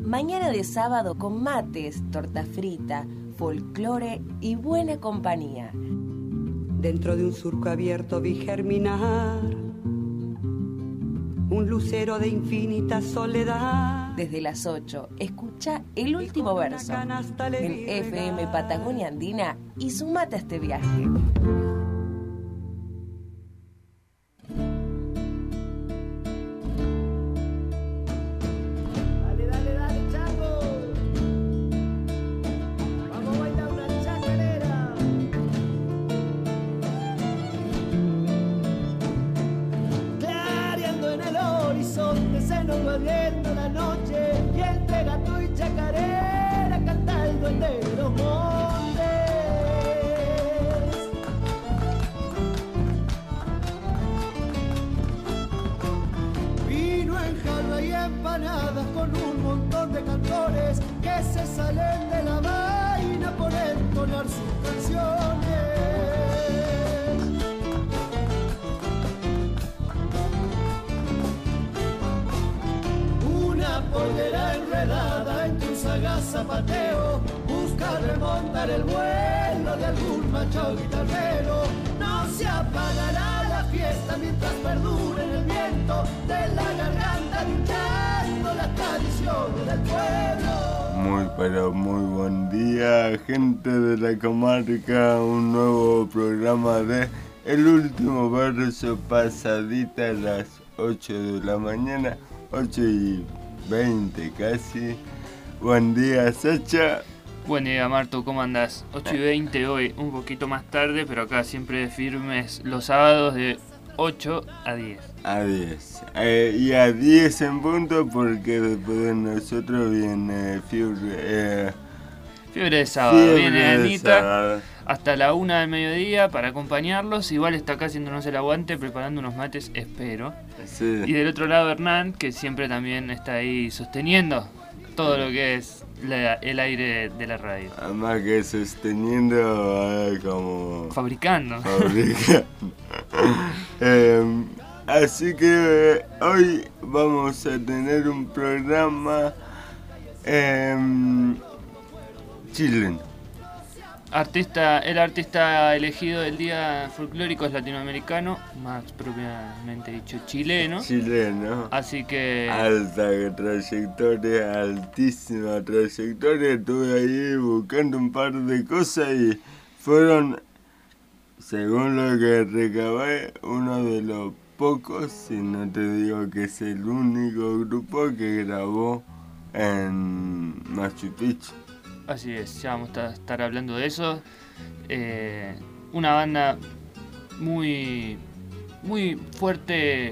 Mañana de sábado con mates, torta frita, folclore y buena compañía. Dentro de un surco abierto vi germinar un lucero de infinita soledad. Desde las 8, escucha El Último Verso en FM Patagonia Andina y sumate a este viaje. Viendo la noche y entre gato y chacarera canta el duende de los montes. Vino en jarra y empanadas con un montón de cantores que se salen de la vaina por entonar sus canciones. Polvera enredada entre un sagaz zapateo, busca remontar el vuelo de algún macho guitarrero. No se apagará la fiesta mientras perdure en el viento de la garganta luchando las tradiciones del pueblo. Muy buen día, gente de la comarca, un nuevo programa de El Último Verso, pasadita a las 8 de la mañana, 8:20 casi. Buen día, Sacha. Buen día, Marto, ¿cómo andás? 8:20 hoy, un poquito más tarde, pero acá siempre firmes los sábados de 8 a 10. A 10. Y a 10 en punto, porque después de nosotros viene Fiebre de sábado, viene Anita sábado. Hasta la 1 del mediodía para acompañarlos. Igual está acá haciéndonos el aguante, preparando unos mates, espero. Sí. Y del otro lado Hernán, que siempre también está ahí sosteniendo todo lo que es el aire de la radio. Además que sosteniendo como... Fabricando. Así que hoy vamos a tener un programa chileno. El artista elegido del día folclórico es latinoamericano, más propiamente dicho chileno. Así que... Alta trayectoria, altísima trayectoria. Estuve ahí buscando un par de cosas y fueron, según lo que recabé, uno de los pocos, si no te digo que es el único grupo que grabó en Machu Picchu. Así es, ya vamos a estar hablando de eso. Una banda muy fuerte,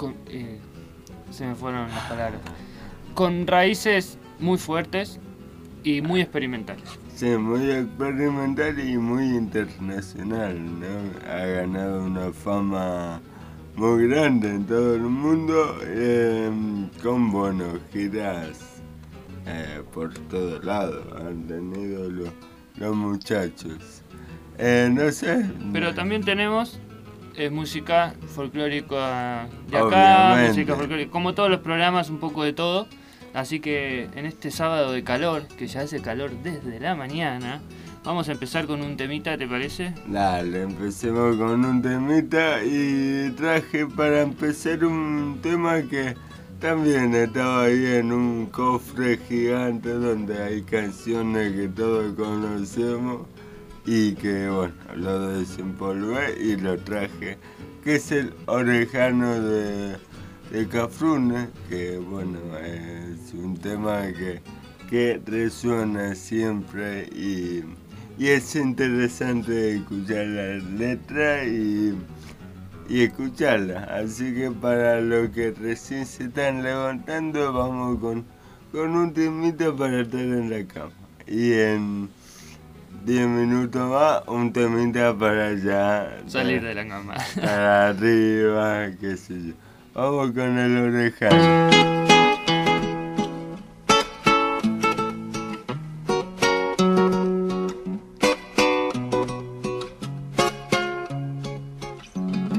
se me fueron las palabras, con raíces muy fuertes y muy experimentales. Sí, muy experimental y muy internacional, ¿no? Ha ganado una fama muy grande en todo el mundo, con giras por todos lados han tenido los muchachos. No sé. Pero también tenemos música folclórica de acá, obviamente. Música folclórica, como todos los programas, un poco de todo. Así que en este sábado de calor, que ya hace calor desde la mañana, vamos a empezar con un temita, ¿te parece? Dale, empecemos con un temita y traje para empezar un tema que también estaba ahí en un cofre gigante donde hay canciones que todos conocemos y que, bueno, lo desempolvé y lo traje, que es el Orejano de Cafrune, que, bueno, es un tema que resuena siempre y es interesante escuchar la letra y escucharla. Así que para los que recién se están levantando, vamos con un temita para estar en la cama. Y en 10 minutos más, un temita para ya salir de la cama. Para arriba, qué sé yo. Vamos con el Orejano.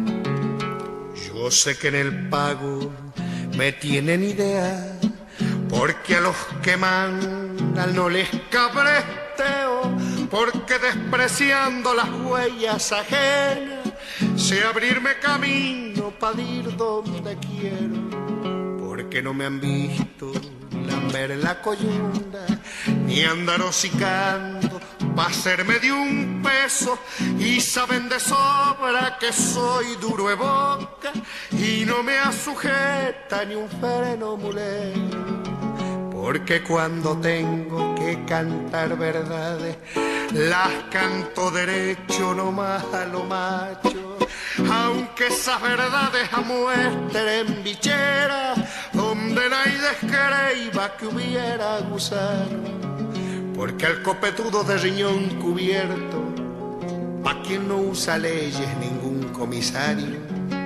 Yo sé que en el pago me tienen idea, porque a los que mandan no les cabresteo, porque despreciando las huellas ajenas sé abrirme camino para ir donde quiero, porque no me han visto lamber la coyunda ni andar hocicando pa' hacerme de un peso, y saben de sobra que soy duro de boca y no me asujeta ni un freno mulero, porque cuando tengo que cantar verdades las canto derecho nomás a lo macho, aunque esas verdades amuestren bicheras donde nadie creiba que hubiera gusano, porque al copetudo de riñón cubierto, pa' quien no usa leyes ningún comisario,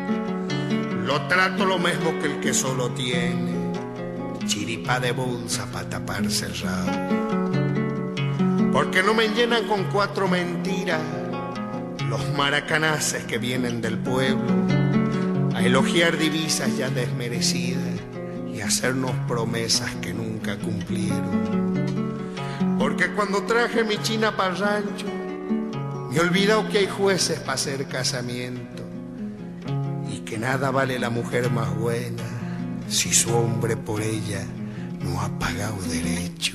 lo trato lo mismo que el que solo tiene chiripa de bolsa pa' taparse el rabo, porque no me llenan con 4 mentiras los maracanaces que vienen del pueblo a elogiar divisas ya desmerecidas y hacernos promesas que nunca cumplieron. Porque cuando traje mi china para el rancho, me he olvidado que hay jueces para hacer casamiento y que nada vale la mujer más buena si su hombre por ella no ha pagado derecho.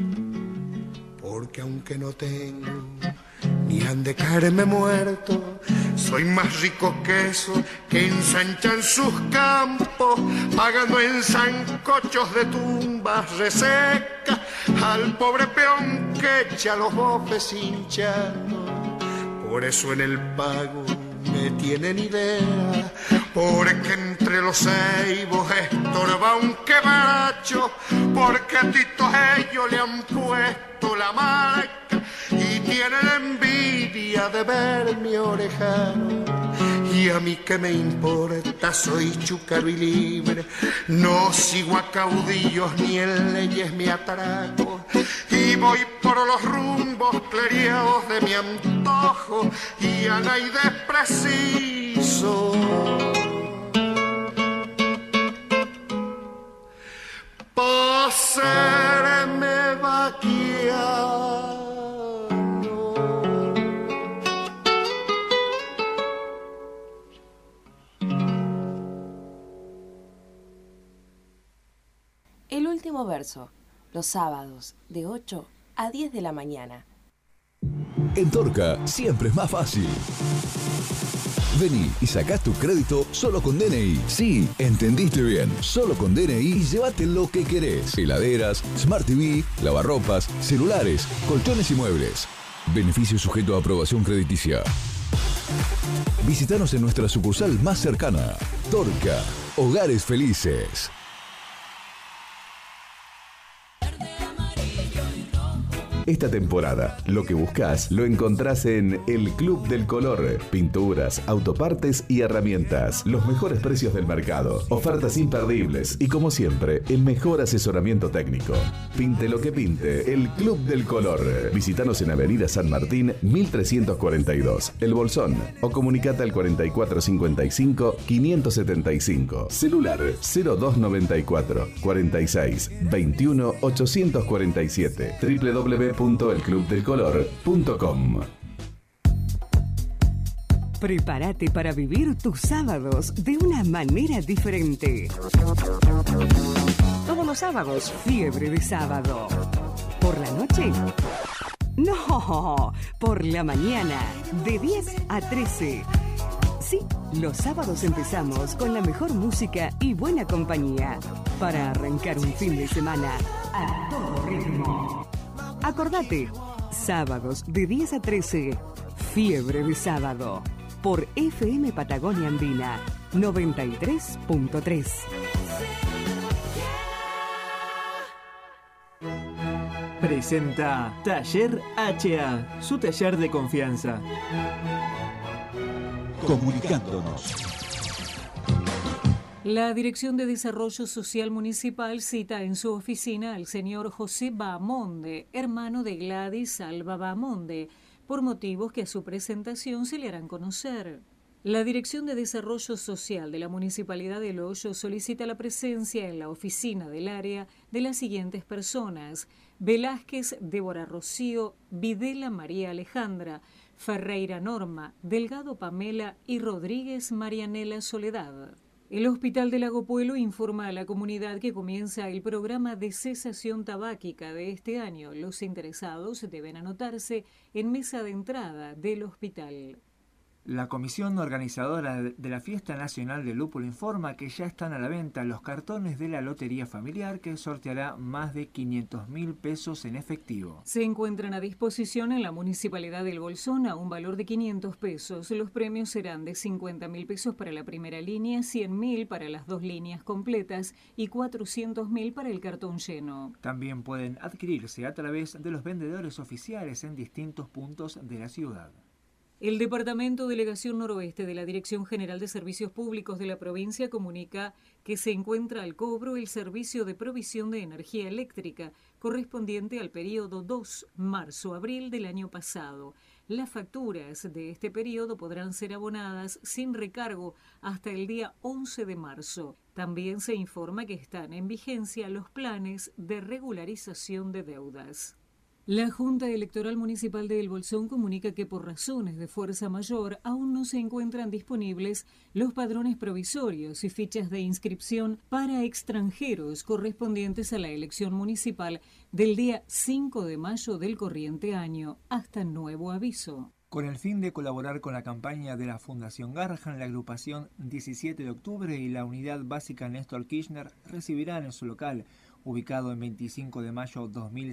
Porque aunque no tengo ni han de caerme muerto, soy más rico que eso que ensanchan sus campos, pagando en sancochos de tumbas resecas al pobre peón que echa los bofes hinchando. Por eso en el pago me tienen idea, porque entre los ceibos estorba un quebracho, porque a Tito ellos le han puesto la marca y tienen envidia de ver mi orejano. Y a mí que me importa, soy chúcaro y libre, no sigo a caudillos ni en leyes me atraco, y voy por los rumbos cleriados de mi antojo y a nadie preciso. Pa' serme vaquiano. El último verso, los sábados de 8 a 10 de la mañana. En Torca siempre es más fácil. Vení y sacás tu crédito solo con DNI. Sí, entendiste bien. Solo con DNI y llévate lo que querés. Heladeras, Smart TV, lavarropas, celulares, colchones y muebles. Beneficio sujeto a aprobación crediticia. Visítanos en nuestra sucursal más cercana. Torca, Hogares Felices. Esta temporada, lo que buscas lo encontrás en El Club del Color. Pinturas, autopartes y herramientas. Los mejores precios del mercado. Ofertas imperdibles y, como siempre, el mejor asesoramiento técnico. Pinte lo que pinte. El Club del Color. Visítanos en Avenida San Martín, 1342. El Bolsón. O comunicate al 4455-575. Celular 0294 46 21 847. www.elclubdelcolor.com. Prepárate para vivir tus sábados de una manera diferente. Todos los sábados, fiebre de sábado. ¿Por la noche? No, por la mañana, de 10 a 13. Sí, los sábados empezamos con la mejor música y buena compañía para arrancar un fin de semana a todo ritmo. Acordate, sábados de 10 a 13, fiebre de sábado, por FM Patagonia Andina 93.3. Presenta Taller HA, su taller de confianza. Comunicándonos. La Dirección de Desarrollo Social Municipal cita en su oficina al señor José Bahamonde, hermano de Gladys Alba Bahamonde, por motivos que a su presentación se le harán conocer. La Dirección de Desarrollo Social de la Municipalidad de El Hoyo solicita la presencia en la oficina del área de las siguientes personas: Velázquez Débora Rocío, Videla María Alejandra, Ferreira Norma, Delgado Pamela y Rodríguez Marianela Soledad. El Hospital de Lago Puelo informa a la comunidad que comienza el programa de cesación tabáquica de este año. Los interesados deben anotarse en mesa de entrada del hospital. La comisión organizadora de la Fiesta Nacional del Lúpulo informa que ya están a la venta los cartones de la Lotería Familiar, que sorteará más de 500.000 pesos en efectivo. Se encuentran a disposición en la Municipalidad del Bolsón a un valor de 500 pesos. Los premios serán de 50.000 pesos para la primera línea, 100.000 para las 2 líneas completas y 400.000 para el cartón lleno. También pueden adquirirse a través de los vendedores oficiales en distintos puntos de la ciudad. El Departamento Delegación Noroeste de la Dirección General de Servicios Públicos de la provincia comunica que se encuentra al cobro el servicio de provisión de energía eléctrica correspondiente al periodo 2 marzo-abril del año pasado. Las facturas de este periodo podrán ser abonadas sin recargo hasta el día 11 de marzo. También se informa que están en vigencia los planes de regularización de deudas. La Junta Electoral Municipal de El Bolsón comunica que por razones de fuerza mayor aún no se encuentran disponibles los padrones provisorios y fichas de inscripción para extranjeros correspondientes a la elección municipal del día 5 de mayo del corriente año, hasta nuevo aviso. Con el fin de colaborar con la campaña de la Fundación Garrahan, la agrupación 17 de octubre y la Unidad Básica Néstor Kirchner recibirán en su local, ubicado en 25 de mayo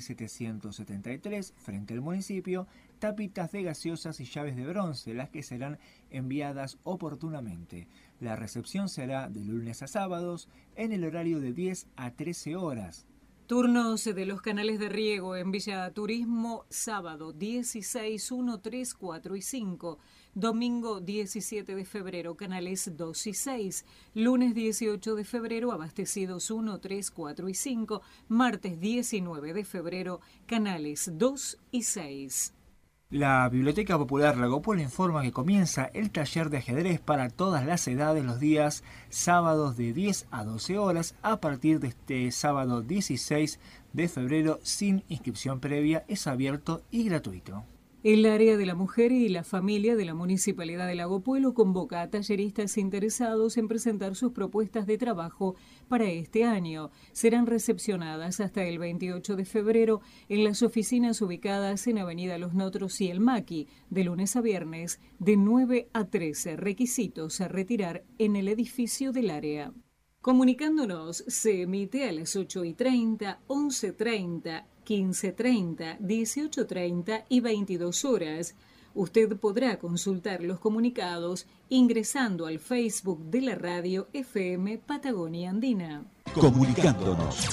2773, frente al municipio, tapitas de gaseosas y llaves de bronce, las que serán enviadas oportunamente. La recepción será de lunes a sábados, en el horario de 10 a 13 horas. Turnos de los canales de riego en Villa Turismo, sábado 16, 1, 3, 4 y 5. Domingo 17 de febrero, canales 2 y 6. Lunes 18 de febrero, abastecidos 1, 3, 4 y 5. Martes 19 de febrero, canales 2 y 6. La Biblioteca Popular Lago Puelo informa que comienza el taller de ajedrez para todas las edades los días sábados de 10 a 12 horas a partir de este sábado 16 de febrero sin inscripción previa. Es abierto y gratuito. El área de la mujer y la familia de la Municipalidad de Lago Puelo convoca a talleristas interesados en presentar sus propuestas de trabajo para este año. Serán recepcionadas hasta el 28 de febrero en las oficinas ubicadas en Avenida Los Notros y El Maqui, de lunes a viernes, de 9 a 13. Requisitos a retirar en el edificio del área. Comunicándonos, se emite a las 8:30, 11:30, 15:30, 18:30 y 22 horas. Usted podrá consultar los comunicados ingresando al Facebook de la radio FM Patagonia Andina. Comunicándonos.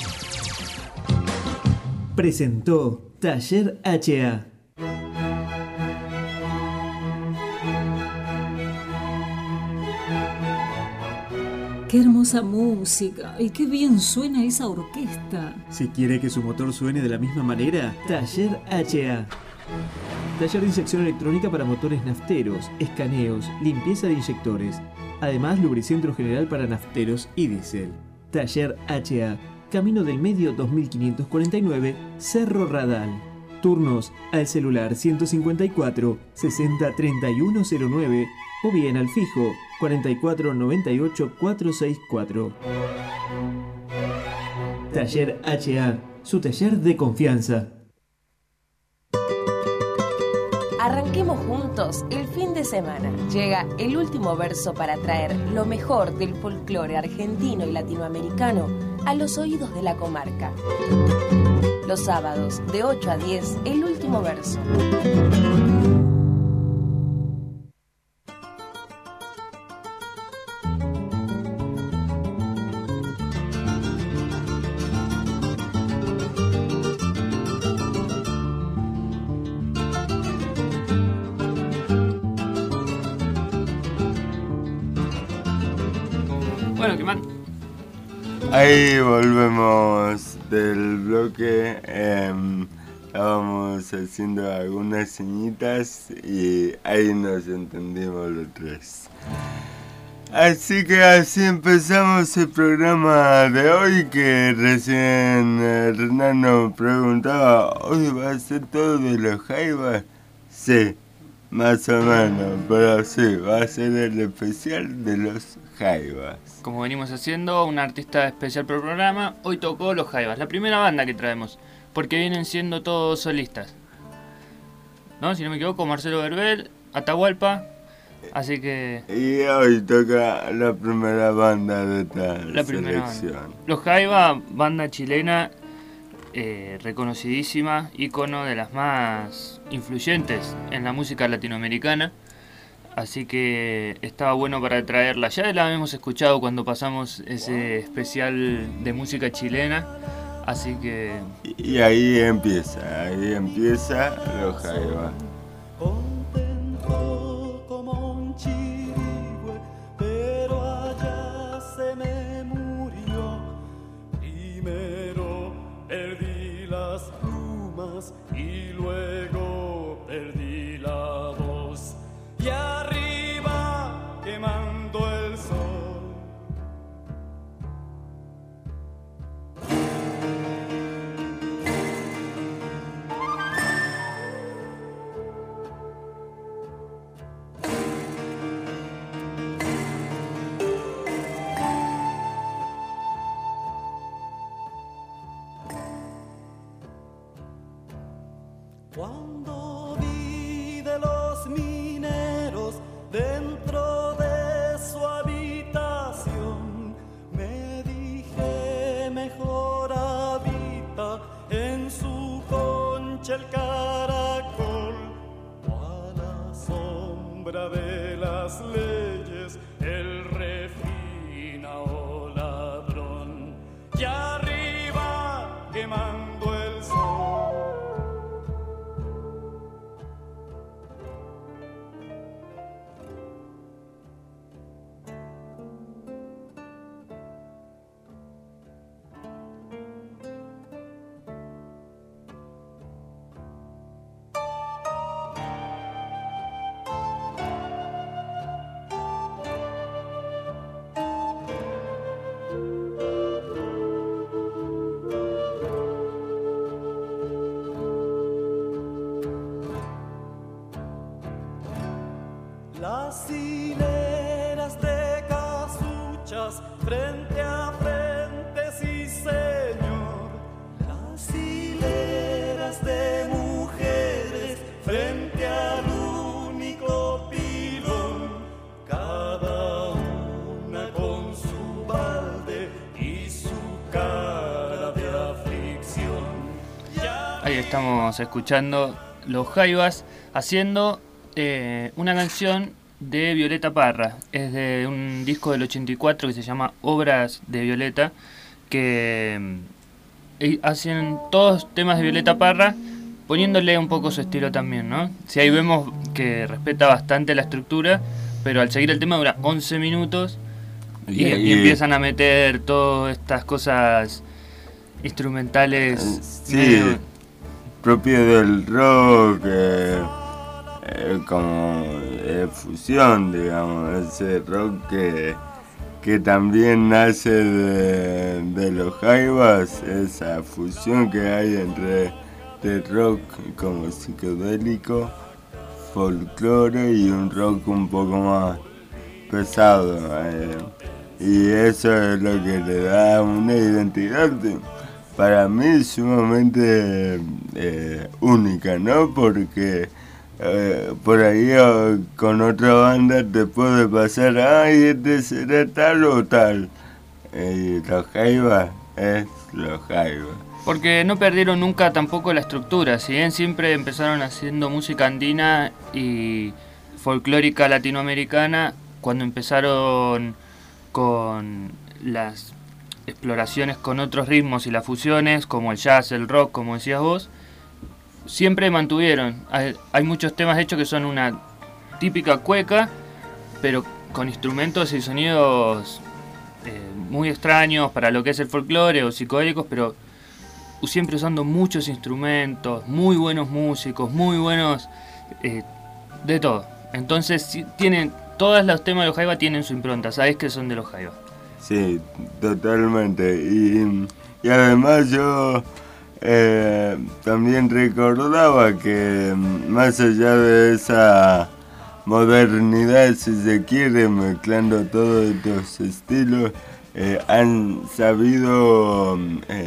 Presentó Taller HA. ¡Qué hermosa música! ¡Y qué bien suena esa orquesta! Si quiere que su motor suene de la misma manera, Taller HA. Taller de inyección electrónica para motores nafteros, escaneos, limpieza de inyectores. Además, lubricentro general para nafteros y diésel. Taller HA. Camino del Medio 2549, Cerro Radal. Turnos al celular 154 60 3109 o bien al fijo 44 98 464. Taller HA, su taller de confianza. Arranquemos juntos el fin de semana. Llega el último verso para traer lo mejor del folclore argentino y latinoamericano a los oídos de la comarca. Los sábados de 8 a 10, el último verso. Bueno, ¿qué más? Ahí volvemos del bloque. estábamos haciendo algunas señitas y ahí nos entendimos los tres. Así que así empezamos el programa de hoy, que recién Renan nos preguntaba, ¿hoy va a ser todo de los Jaivas? Sí, más o menos, pero sí, va a ser el especial de los Jaivas. Como venimos haciendo, un artista especial por programa, hoy tocó los Jaivas, la primera banda que traemos, porque vienen siendo todos solistas, ¿no? Si no me equivoco, Marcelo Verbel, Atahualpa, así que... Y hoy toca la primera banda de esta selección. Banda. Los Jaivas, banda chilena, reconocidísima, ícono de las más influyentes en la música latinoamericana. Así que estaba bueno para traerla. Ya la habíamos escuchado cuando pasamos ese especial de música chilena. Así que... Y ahí empieza los Jaivas. Contento como un chirigüe, pero allá se me murió. Primero perdí las plumas y luego perdí la voz. Y arriba quemando el sol. Cuando vi de los mineros dentro de su habitación, me dije mejor habita en su concha el caracol, o a la sombra de las leyes el refina o ladrón, y arriba quemando el sol. Las hileras de casuchas frente a frente, sí señor. Las hileras de mujeres frente al único pilón, cada una con su balde y su cara de aflicción. Ahí estamos escuchando los Jaivas haciendo una canción de Violeta Parra. Es de un disco del 84 que se llama Obras de Violeta, que hacen todos temas de Violeta Parra poniéndole un poco su estilo también, ¿no? Si ahí vemos que respeta bastante la estructura, pero al seguir el tema dura 11 minutos y empiezan a meter todas estas cosas instrumentales propio del rock, como fusión, digamos, ese rock que también nace de los Jaivas, esa fusión que hay entre rock como psicodélico, folclore y un rock un poco más pesado, y eso es lo que le da una identidad para mí sumamente única, ¿no? Porque por ahí con otra banda te puede pasar, ay, este será tal o tal, y los Jaivas es los Jaivas. Porque no perdieron nunca tampoco la estructura, si bien siempre empezaron haciendo música andina y folclórica latinoamericana, cuando empezaron con las exploraciones con otros ritmos y las fusiones, como el jazz, el rock, como decías vos, siempre mantuvieron. Hay muchos temas hechos que son una típica cueca, pero con instrumentos y sonidos muy extraños para lo que es el folclore o psicodélicos, pero siempre usando muchos instrumentos, muy buenos músicos, muy buenos, de todo. Entonces todos los temas de los Jaivas tienen su impronta, sabés que son de los Jaivas. Sí, totalmente. Y además yo también recordaba que más allá de esa modernidad, si se quiere, mezclando todos estos estilos, han sabido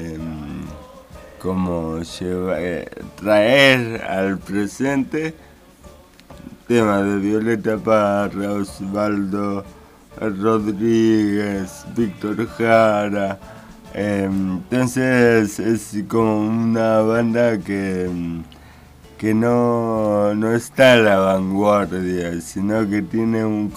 como traer al presente temas de Violeta Parra, Osvaldo Rodríguez, Víctor Jara. Entonces es como una banda que no está a la vanguardia, sino que tiene una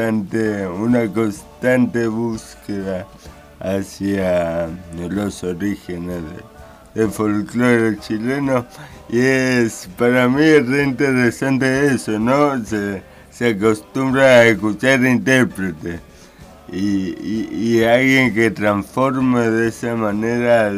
constante búsqueda hacia los orígenes del folclore chileno, y para mí es re interesante eso, ¿no? Se acostumbra a escuchar intérpretes y alguien que transforme de esa manera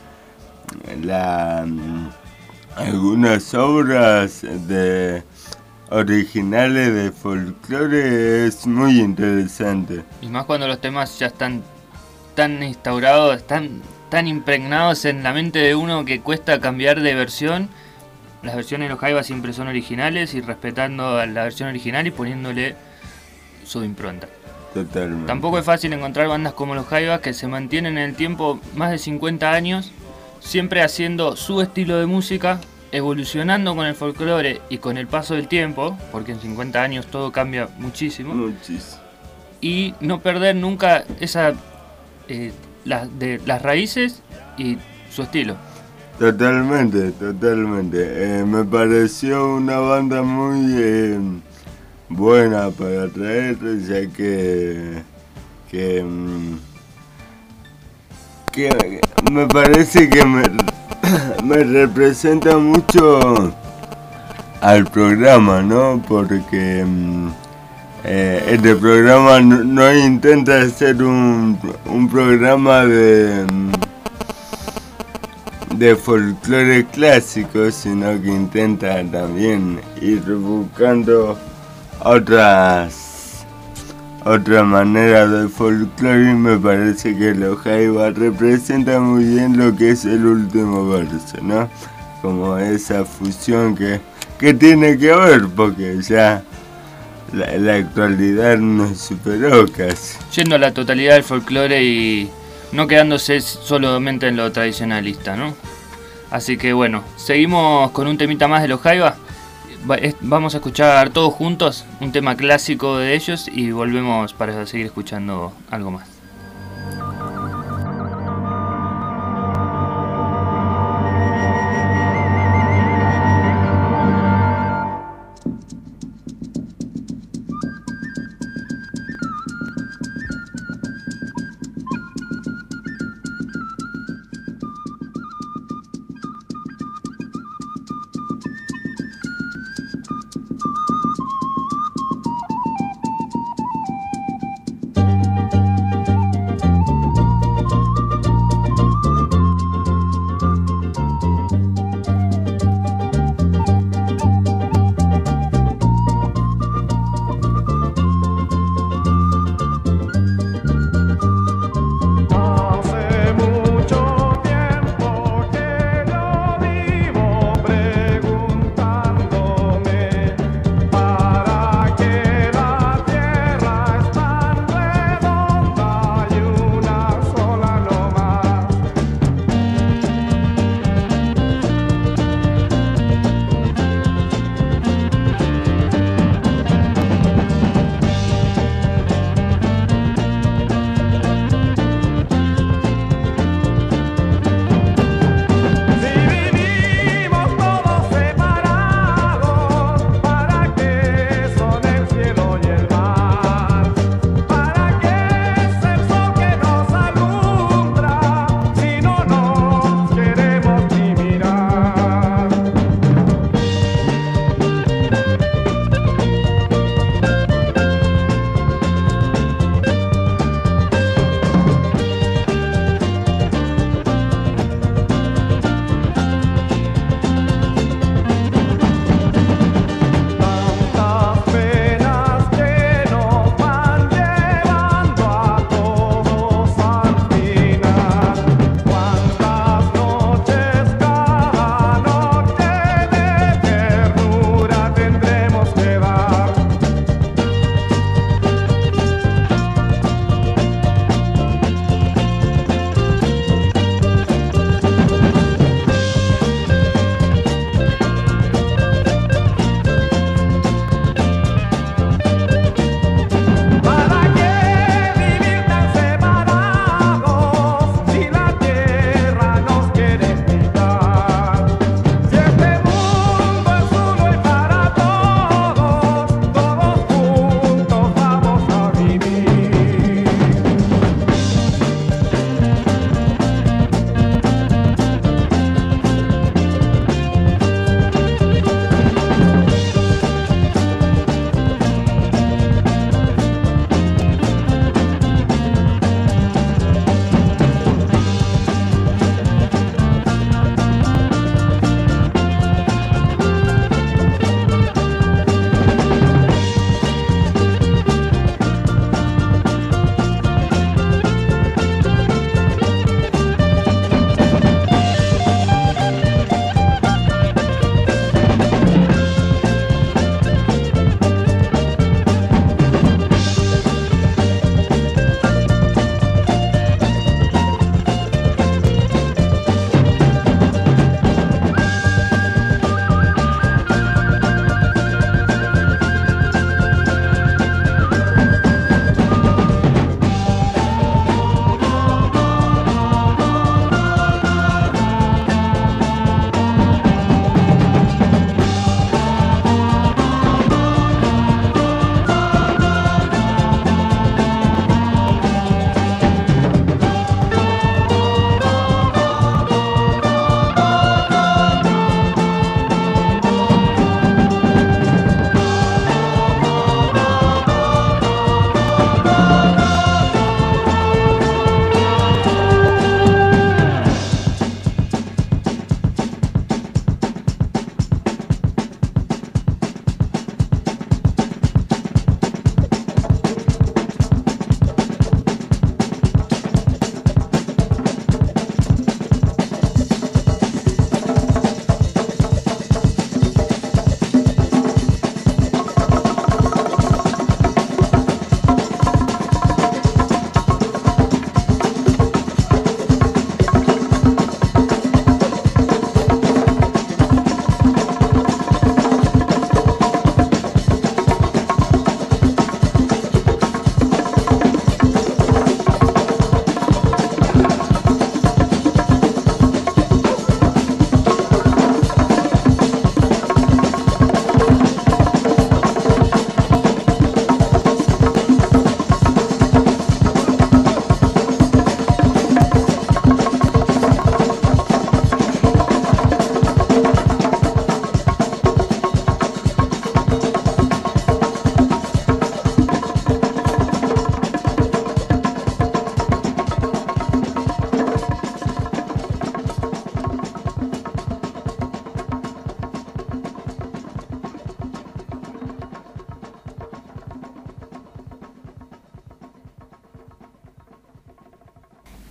algunas obras originales de folclore es muy interesante. Y más cuando los temas ya están tan instaurados, tan impregnados en la mente de uno que cuesta cambiar de versión. Las versiones de los Jaivas siempre son originales y respetando a la versión original y poniéndole su impronta. Totalmente. Tampoco es fácil encontrar bandas como los Jaivas que se mantienen en el tiempo más de 50 años, siempre haciendo su estilo de música, evolucionando con el folclore y con el paso del tiempo, porque en 50 años todo cambia muchísimo. Y no perder nunca las raíces y su estilo. Totalmente. Me pareció una banda muy buena para traer, ya que me parece que me representa mucho al programa, ¿no? Porque este programa no intenta ser un programa de folclore clásico, sino que intenta también ir buscando otra manera de folclore, y me parece que los Jaivas representan muy bien lo que es el último verso, ¿no? Como esa fusión que tiene que ver, porque ya la actualidad nos superó casi. Yendo a la totalidad del folclore y no quedándose solamente en lo tradicionalista, ¿no? Así que bueno, seguimos con un temita más de los Jaivas. Vamos a escuchar todos juntos un tema clásico de ellos y volvemos para seguir escuchando algo más.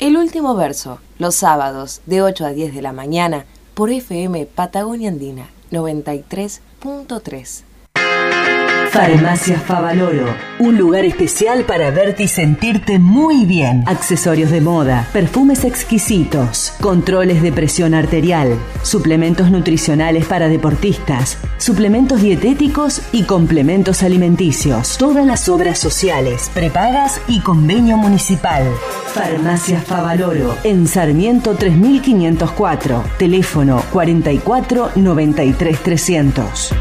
El último verso, los sábados de 8 a 10 de la mañana por FM Patagonia Andina 93.3. Farmacia Favaloro, un lugar especial para verte y sentirte muy bien. Accesorios de moda, perfumes exquisitos, controles de presión arterial, suplementos nutricionales para deportistas, suplementos dietéticos y complementos alimenticios. Todas las obras sociales, prepagas y convenio municipal. Farmacia Favaloro, en Sarmiento 3504, teléfono 44 93 300.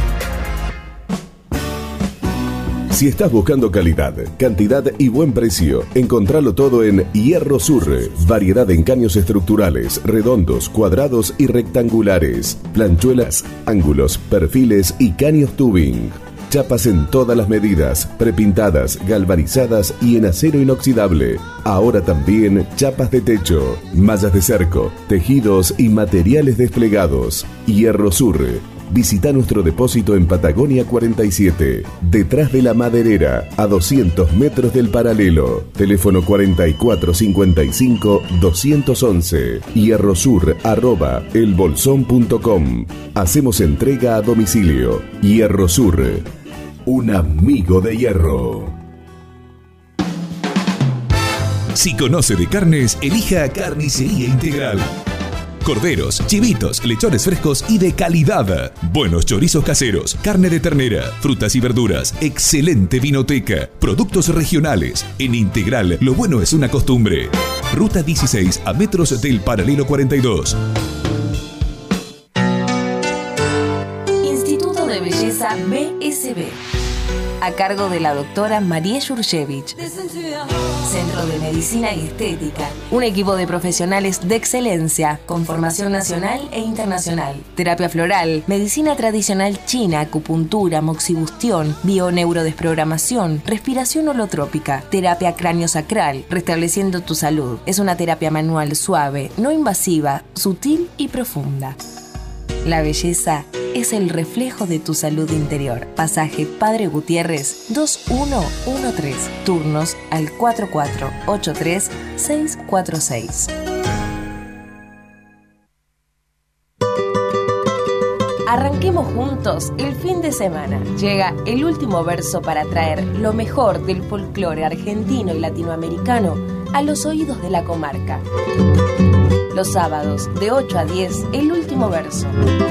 Si estás buscando calidad, cantidad y buen precio, encontralo todo en Hierro Sur. Variedad en caños estructurales, redondos, cuadrados y rectangulares. Planchuelas, ángulos, perfiles y caños tubing. Chapas en todas las medidas, prepintadas, galvanizadas y en acero inoxidable. Ahora también chapas de techo, mallas de cerco, tejidos y materiales desplegados. Hierro Sur. Visita nuestro depósito en Patagonia 47, detrás de la maderera, a 200 metros del paralelo. Teléfono 4455-211. hierrosur@elbolsón.com. Hacemos entrega a domicilio. Hierro Sur, un amigo de hierro. Si conoce de carnes, elija Carnicería Integral. Corderos, chivitos, lechones frescos y de calidad. Buenos chorizos caseros, carne de ternera, frutas y verduras, excelente vinoteca, productos regionales. En Integral, lo bueno es una costumbre. Ruta 16, a metros del paralelo 42. Instituto de Belleza BSB. A cargo de la doctora María Jurjevich. Centro de Medicina y Estética. Un equipo de profesionales de excelencia, con formación nacional e internacional. Terapia floral, medicina tradicional china, acupuntura, moxibustión, bioneurodesprogramación, respiración holotrópica, terapia cráneo-sacral, restableciendo tu salud. Es una terapia manual suave, no invasiva, sutil y profunda. La belleza es el reflejo de tu salud interior. Pasaje Padre Gutiérrez 2113. Turnos al 4483-646. Arranquemos juntos el fin de semana. Llega el último verso para traer lo mejor del folclore argentino y latinoamericano a los oídos de la comarca. Los sábados de 8 a 10, el último verso.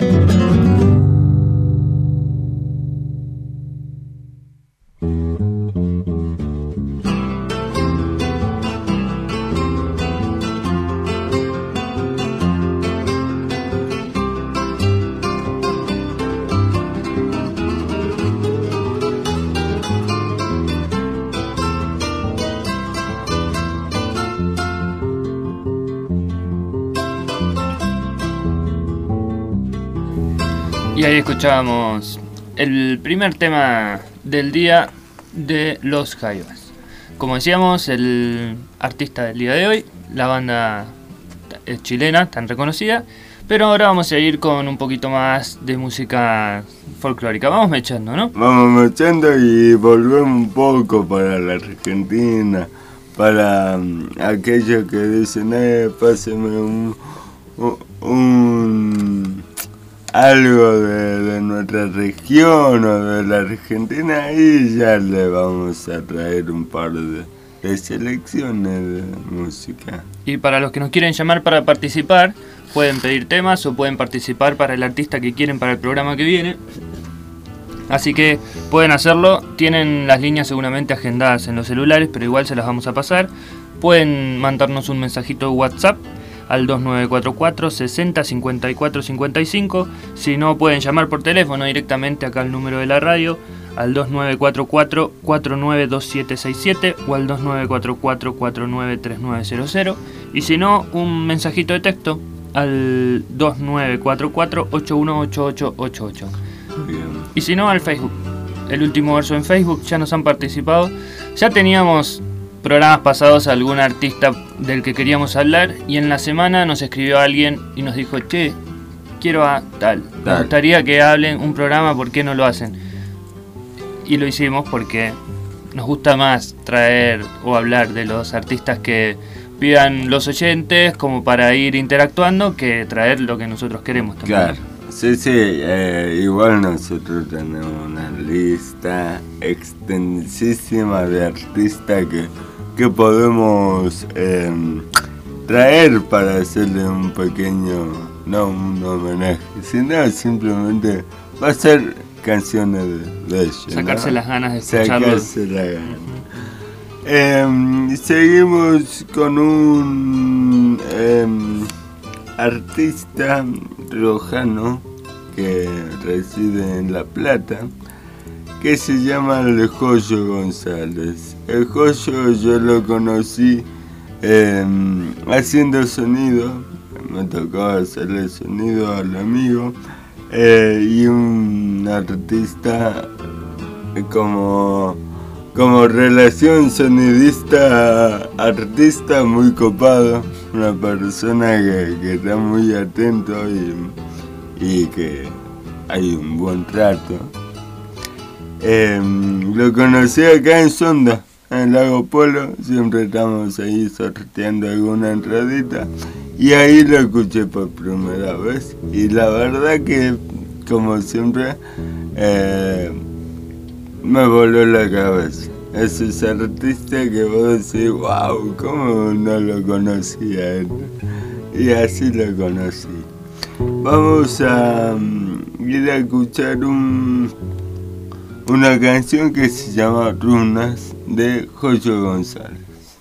Y ahí escuchábamos el primer tema del día de Los Jaivas. Como decíamos, el artista del día de hoy, la banda es chilena, tan reconocida, pero ahora vamos a ir con un poquito más de música folclórica. Vamos mechando, ¿no? Vamos mechando y volvemos un poco para la Argentina, para aquellos que dicen, páseme algo de nuestra región o de la Argentina, y ya le vamos a traer un par de selecciones de música. Y para los que nos quieren llamar para participar, pueden pedir temas o pueden participar para el artista que quieren para el programa que viene. Así que pueden hacerlo, tienen las líneas seguramente agendadas en los celulares, pero igual se las vamos a pasar. Pueden mandarnos un mensajito de WhatsApp al 2944 60 54 55. Si no, pueden llamar por teléfono directamente acá al número de la radio, al 2944 492767 o al 2944 493900. Y si no, un mensajito de texto al 2944 818888. Y si no, al Facebook. El último verso en Facebook, ya nos han participado. Ya teníamos programas pasados a algún artista del que queríamos hablar, y en la semana nos escribió alguien y nos dijo, che, quiero a tal, me gustaría que hablen un programa, ¿por qué no lo hacen? Y lo hicimos porque nos gusta más traer o hablar de los artistas que pidan los oyentes como para ir interactuando que traer lo que nosotros queremos también. Claro, sí, igual nosotros tenemos una lista extensísima de artistas que podemos traer para hacerle un pequeño, no un homenaje, sino simplemente va a ser canciones de ellos. Sacarse, ¿no?, las ganas de escucharlos. Sacarse las ganas. Seguimos con un artista riojano que reside en La Plata, que se llama el Joyo González. El Joyo yo lo conocí haciendo sonido, me tocó hacerle sonido al amigo, y un artista como relación sonidista-artista muy copado, una persona que está muy atento y que hay un buen trato. Lo conocí acá en Sonda, en Lago Polo, siempre estamos ahí sorteando alguna entradita y ahí lo escuché por primera vez y la verdad que, como siempre, me voló la cabeza. Esos artistas que vos decís, wow, ¿cómo no lo conocía él? Y así lo conocí. Vamos a ir a escuchar una canción que se llama Runas de Joyo González.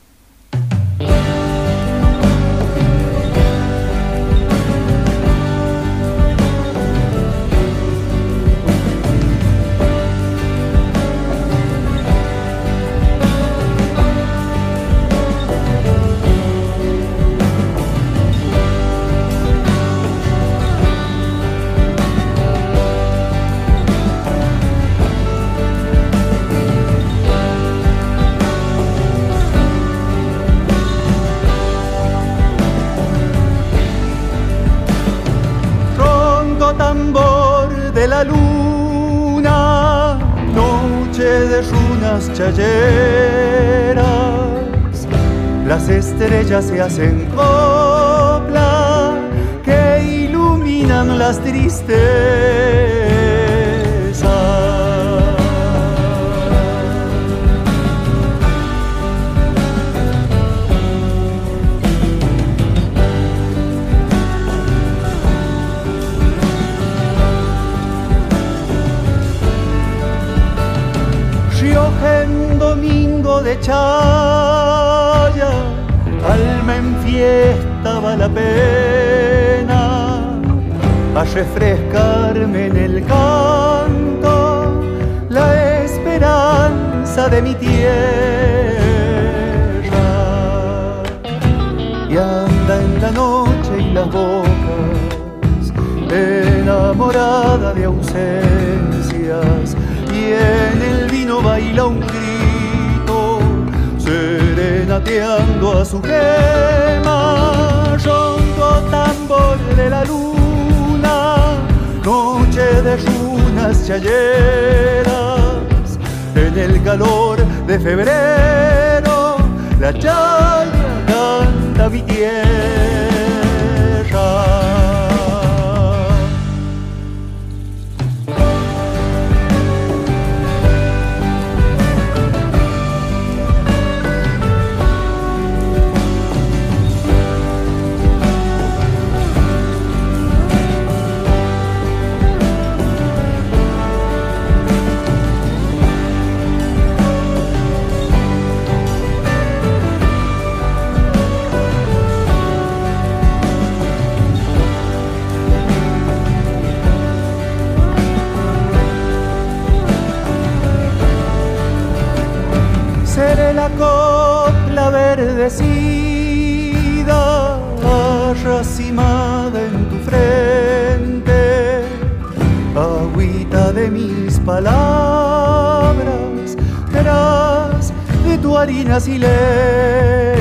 La luna, noche de runas chayeras, las estrellas se hacen copla que iluminan las tristezas. En domingo de chaya, alma en fiesta va la pena a refrescarme en el canto la esperanza de mi tierra. Y anda en la noche y las bocas enamorada de ausencias, y en el vino baila un grito, serenateando a su gema. Rondo tambor de la luna, noche de runas chayeras, en el calor de febrero, la chaya canta mi tierra. Seré la copla verdecida, racimada en tu frente, agüita de mis palabras, serás de tu harina silente.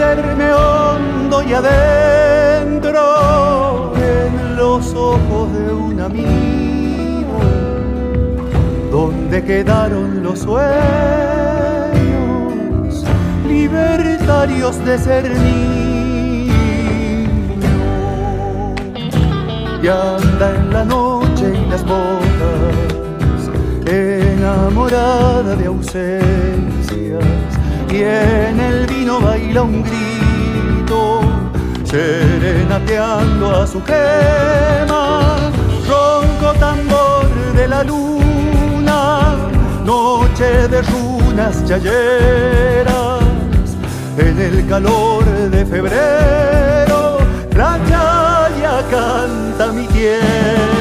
verme hondo y adentro en los ojos de un amigo, donde quedaron los sueños libertarios de ser niño. Y anda en la noche y las botas, enamorada de ausencias, y en el vino baila un grito, serenateando a su gema. Ronco tambor de la luna, noche de runas chayeras, en el calor de febrero, la chaya canta mi tierra.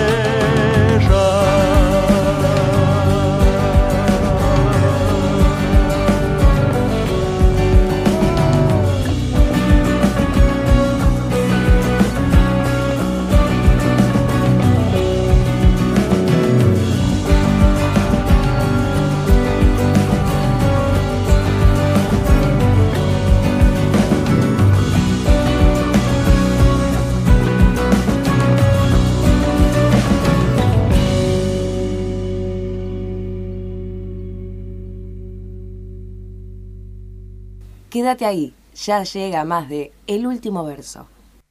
Quédate ahí, ya llega más de El Último Verso.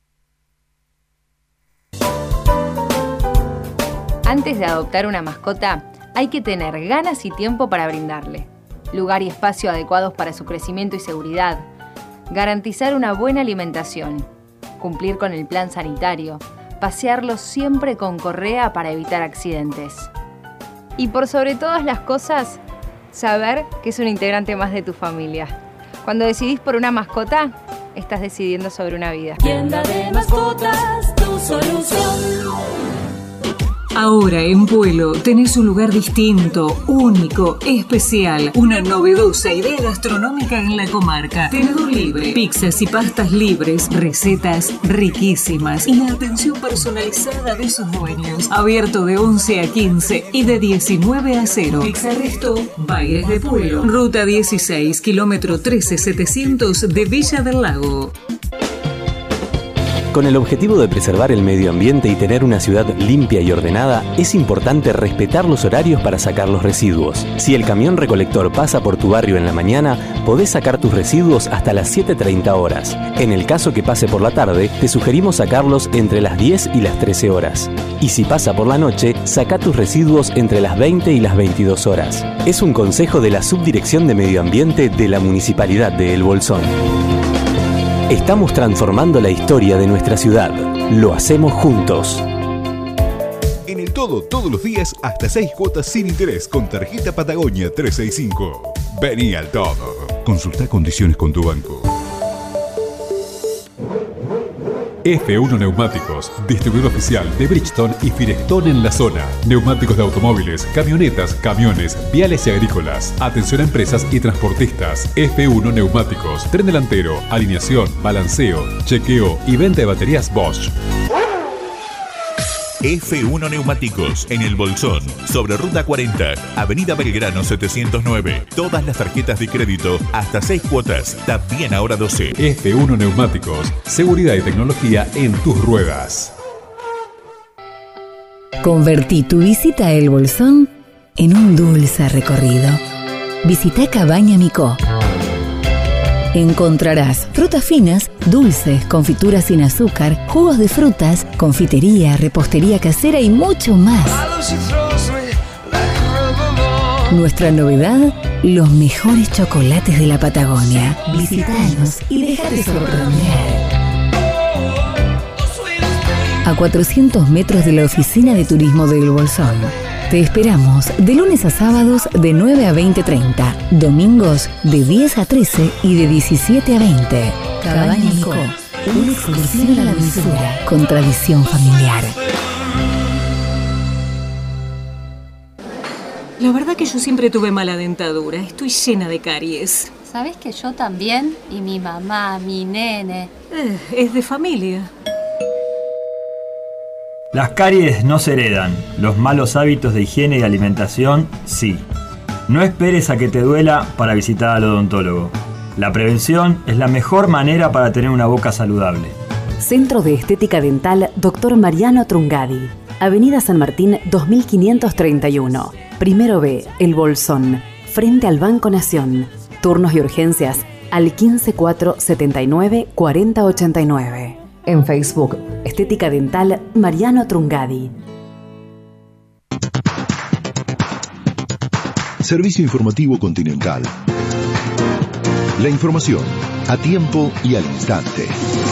Antes de adoptar una mascota, hay que tener ganas y tiempo para brindarle. Lugar y espacio adecuados para su crecimiento y seguridad. Garantizar una buena alimentación. Cumplir con el plan sanitario. Pasearlo siempre con correa para evitar accidentes. Y por sobre todas las cosas, saber que es un integrante más de tu familia. Cuando decidís por una mascota, estás decidiendo sobre una vida. Tienda de mascotas, tu solución. Ahora en Puelo tenés un lugar distinto, único, especial, una novedosa idea gastronómica en la comarca. Tenedor libre, pizzas y pastas libres, recetas riquísimas y la atención personalizada de sus dueños. Abierto de 11 a 15 y de 19 a 0. Pizza Resto, Bailes de Puelo. Ruta 16, kilómetro 13700 de Villa del Lago. Con el objetivo de preservar el medio ambiente y tener una ciudad limpia y ordenada, es importante respetar los horarios para sacar los residuos. Si el camión recolector pasa por tu barrio en la mañana, podés sacar tus residuos hasta las 7:30 horas. En el caso que pase por la tarde, te sugerimos sacarlos entre las 10 y las 13 horas. Y si pasa por la noche, saca tus residuos entre las 20 y las 22 horas. Es un consejo de la Subdirección de Medio Ambiente de la Municipalidad de El Bolsón. Estamos transformando la historia de nuestra ciudad. Lo hacemos juntos. En el Todo, todos los días, hasta 6 cuotas sin interés con tarjeta Patagonia 365. Vení al Todo. Consulta condiciones con tu banco. F1 Neumáticos, distribuidor oficial de Bridgestone y Firestone en la zona. Neumáticos de automóviles, camionetas, camiones, viales y agrícolas. Atención a empresas y transportistas. F1 Neumáticos, tren delantero, alineación, balanceo, chequeo y venta de baterías Bosch. F1 Neumáticos, en El Bolsón, sobre Ruta 40, Avenida Belgrano 709. Todas las tarjetas de crédito, hasta 6 cuotas, también ahora 12. F1 Neumáticos, seguridad y tecnología en tus ruedas. Convertí tu visita a El Bolsón en un dulce recorrido. Visita Cabaña Micó. Encontrarás frutas finas, dulces, confituras sin azúcar, jugos de frutas, confitería, repostería casera y mucho más. Nuestra novedad, los mejores chocolates de la Patagonia. Visítanos y déjate sorprender. A 400 metros de la oficina de turismo de El Bolsón. Te esperamos de lunes a sábados de 9 a 20:30, domingos de 10 a 13 y de 17 a 20. Cabaña Micó, una exclusiva a la dulzura con tradición familiar. La verdad que yo siempre tuve mala dentadura, estoy llena de caries. ¿Sabés que yo también? Y mi mamá, mi nene. Es de familia. Las caries no se heredan, los malos hábitos de higiene y alimentación sí. No esperes a que te duela para visitar al odontólogo. La prevención es la mejor manera para tener una boca saludable. Centro de Estética Dental Dr. Mariano Trungadi. Avenida San Martín 2531. Primero B, El Bolsón, frente al Banco Nación. Turnos y urgencias al 15479 4089. En Facebook, Estética Dental Mariano Trungadi. Servicio Informativo Continental. La información a tiempo y al instante.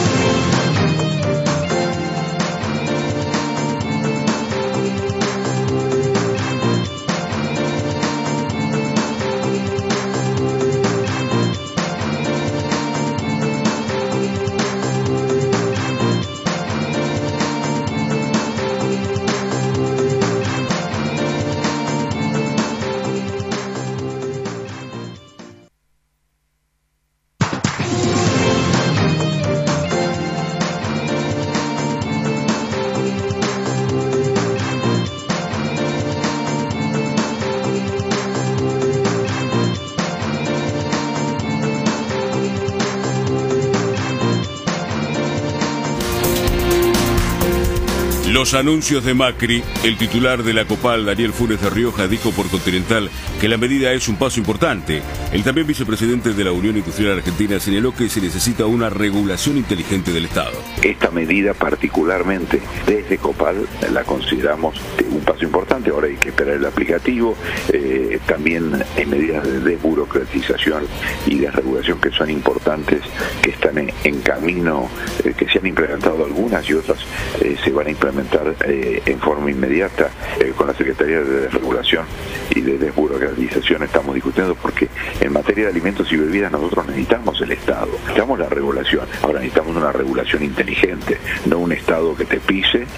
Los anuncios de Macri. El titular de la Copal, Daniel Funes de Rioja, dijo por Continental que la medida es un paso importante. El también vicepresidente de la Unión Industrial Argentina señaló que se necesita una regulación inteligente del Estado. Esta medida particularmente desde Copal la consideramos un paso importante. Ahora hay que esperar el aplicativo. También hay medidas de desburocratización y de regulación que son importantes, que están en camino, que se han implementado algunas y otras se van a implementar en forma inmediata. Con la Secretaría de Desregulación y de Desburocratización estamos discutiendo, porque en materia de alimentos y bebidas nosotros necesitamos el Estado, necesitamos la regulación. Ahora necesitamos una regulación inteligente, no un Estado que te pise.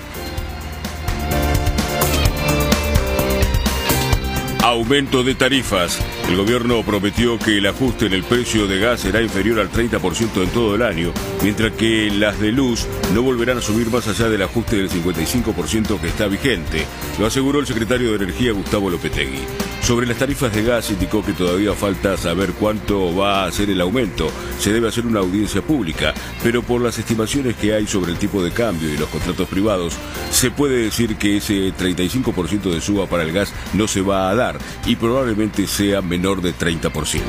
Aumento de tarifas. El gobierno prometió que el ajuste en el precio de gas será inferior al 30% en todo el año, mientras que las de luz no volverán a subir más allá del ajuste del 55% que está vigente. Lo aseguró el secretario de Energía, Gustavo Lopetegui. Sobre las tarifas de gas indicó que todavía falta saber cuánto va a ser el aumento. Se debe hacer una audiencia pública, pero por las estimaciones que hay sobre el tipo de cambio y los contratos privados, se puede decir que ese 35% de suba para el gas no se va a dar y probablemente sea menor de 30%.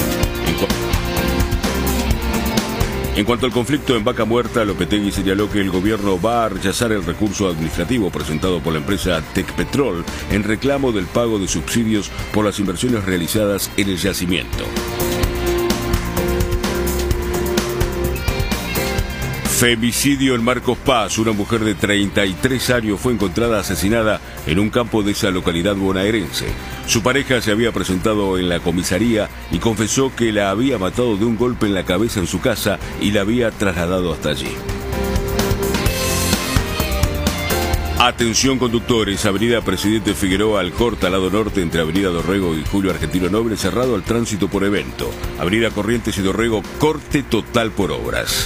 En cuanto al conflicto en Vaca Muerta, Lopetegui señaló que el gobierno va a rechazar el recurso administrativo presentado por la empresa Tecpetrol en reclamo del pago de subsidios por las inversiones realizadas en el yacimiento. Femicidio en Marcos Paz. Una mujer de 33 años fue encontrada asesinada en un campo de esa localidad bonaerense. Su pareja se había presentado en la comisaría y confesó que la había matado de un golpe en la cabeza en su casa y la había trasladado hasta allí. Atención conductores, avenida Presidente Figueroa Alcorta, lado norte, entre avenida Dorrego y Julio Argentino Noble, cerrado al tránsito por evento. Avenida Corrientes y Dorrego, corte total por obras.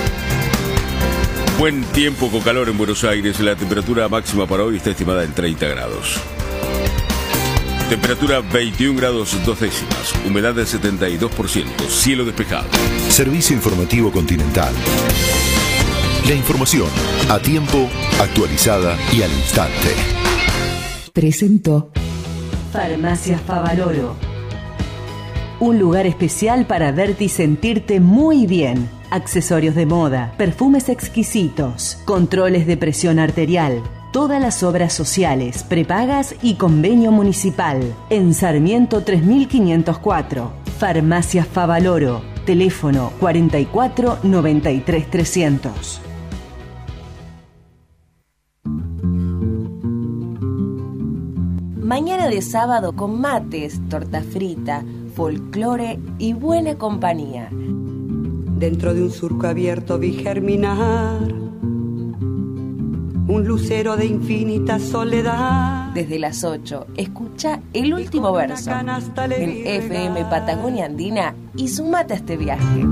Buen tiempo con calor en Buenos Aires. La temperatura máxima para hoy está estimada en 30 grados. Temperatura 21 grados 2 décimas. Humedad del 72%. Cielo despejado. Servicio Informativo Continental. La información a tiempo, actualizada y al instante. Presentó Farmacias Favaloro. Un lugar especial para verte y sentirte muy bien. Accesorios de moda, perfumes exquisitos, controles de presión arterial, todas las obras sociales, prepagas y convenio municipal. En Sarmiento 3504. Farmacias Favaloro. Teléfono 44 93 300. Mañana de sábado con mates, torta frita, folclore y buena compañía. Dentro de un surco abierto vi germinar un lucero de infinita soledad. Desde las 8, escucha el último verso del FM Patagonia Andina y sumate a este viaje.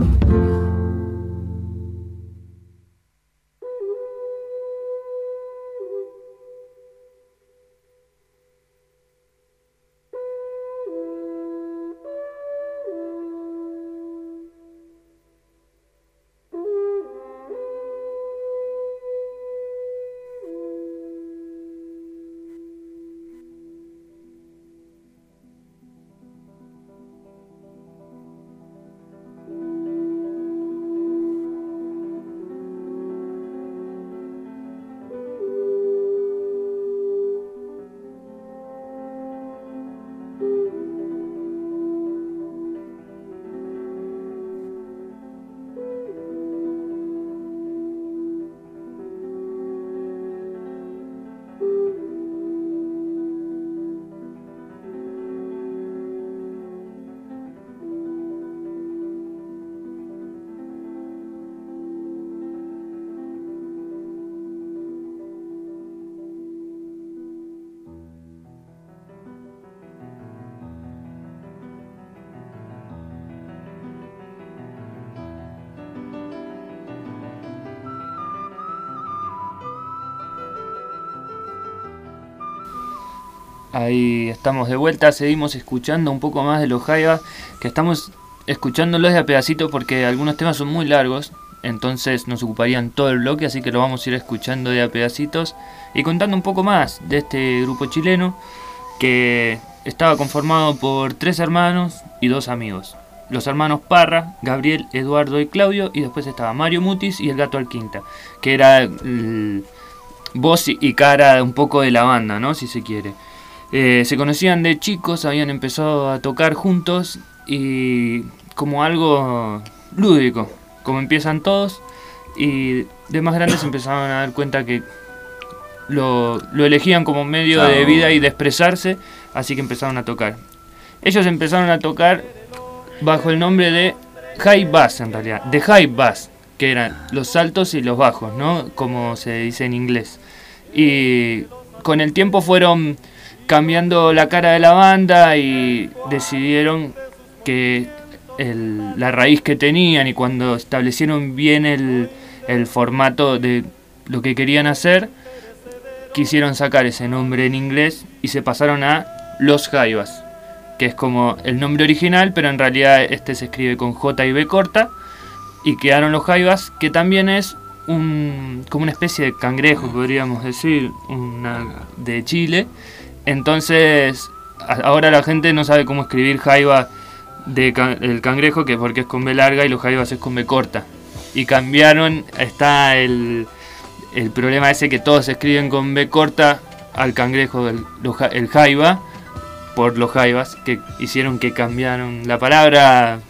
Ahí estamos de vuelta, seguimos escuchando un poco más de los Jaivas, que estamos escuchándolos de a pedacitos porque algunos temas son muy largos, entonces nos ocuparían todo el bloque, así que lo vamos a ir escuchando de a pedacitos y contando un poco más de este grupo chileno que estaba conformado por 3 hermanos y 2 amigos. Los hermanos Parra, Gabriel, Eduardo y Claudio, y después estaba Mario Mutis y el Gato Alquinta, que era voz y cara un poco de la banda, ¿no? Si se quiere. Se conocían de chicos, habían empezado a tocar juntos y como algo lúdico, como empiezan todos, y de más grandes empezaron a dar cuenta que lo elegían como medio de vida y de expresarse, así que empezaron a tocar. Ellos empezaron a tocar bajo el nombre de High Bass, en realidad, de High Bass, que eran los saltos y los bajos, ¿no? Como se dice en inglés. Y con el tiempo fueron cambiando la cara de la banda y decidieron que la raíz que tenían, y cuando establecieron bien el formato de lo que querían hacer, quisieron sacar ese nombre en inglés y se pasaron a Los Jaivas, que es como el nombre original, pero en realidad este se escribe con J y B corta, y quedaron Los Jaivas, que también es como una especie de cangrejo, podríamos decir, de Chile. Entonces ahora la gente no sabe cómo escribir jaiba el cangrejo, que porque es con B larga, y los jaivas es con B corta, y cambiaron. Está el problema ese que todos escriben con B corta al cangrejo, el jaiba, por los jaivas, que hicieron que cambiaron la palabra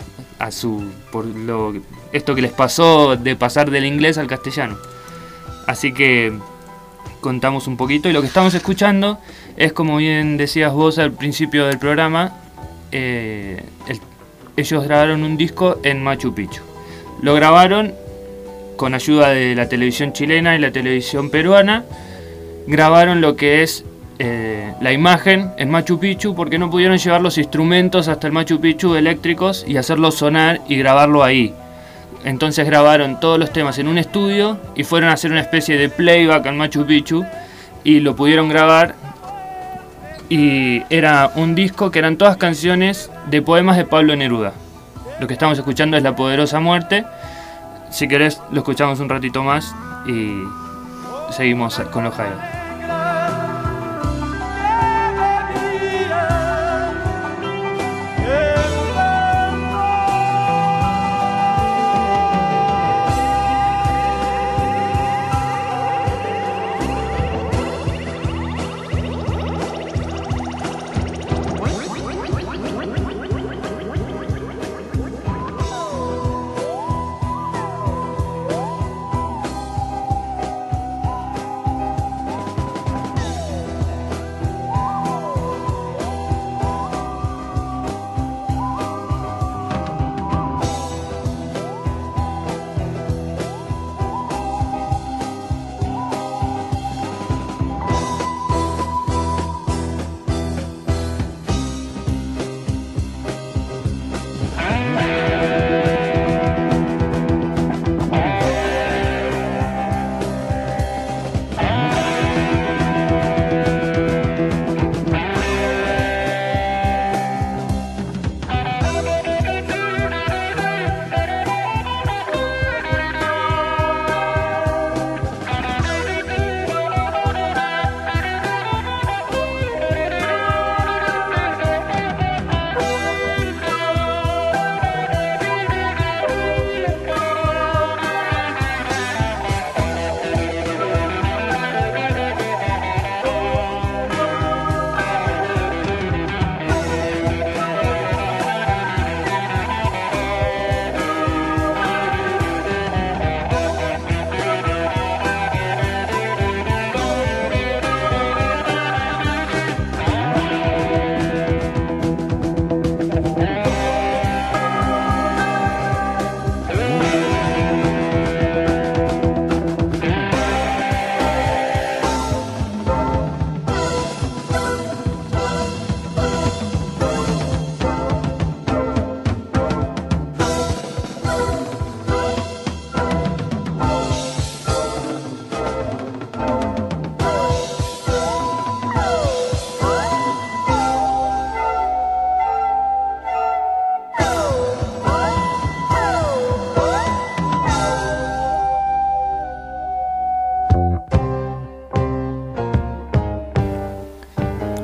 esto que les pasó de pasar del inglés al castellano. Así que contamos un poquito, y lo que estamos escuchando es, como bien decías vos al principio del programa, ellos grabaron un disco en Machu Picchu. Lo grabaron con ayuda de la televisión chilena y la televisión peruana. Grabaron lo que es la imagen en Machu Picchu, porque no pudieron llevar los instrumentos hasta el Machu Picchu eléctricos y hacerlos sonar y grabarlo ahí. Entonces grabaron todos los temas en un estudio y fueron a hacer una especie de playback al Machu Picchu, y lo pudieron grabar. Y era un disco que eran todas canciones de poemas de Pablo Neruda. Lo que estamos escuchando es La Poderosa Muerte. Si querés lo escuchamos un ratito más y seguimos con los Jaivas.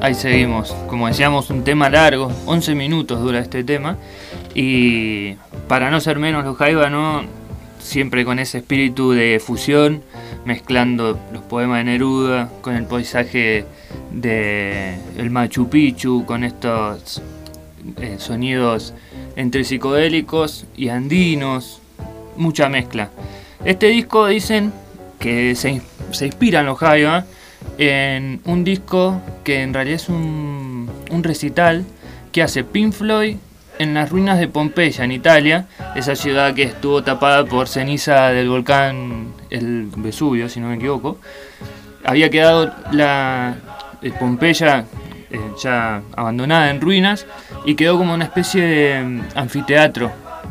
ahí seguimos. Como decíamos, un tema largo, 11 minutos dura este tema. Y para no ser menos los Jaiba, ¿no? Siempre con ese espíritu de fusión, mezclando los poemas de Neruda con el paisaje de el Machu Picchu, con estos sonidos entre psicodélicos y andinos, mucha mezcla. Este disco dicen que se inspiran los Jaiba en un disco que en realidad es un recital que hace Pink Floyd en las ruinas de Pompeya, en Italia, esa ciudad que estuvo tapada por ceniza del volcán el Vesubio, si no me equivoco. Había quedado la Pompeya ya abandonada, en ruinas, y quedó como una especie de anfiteatro.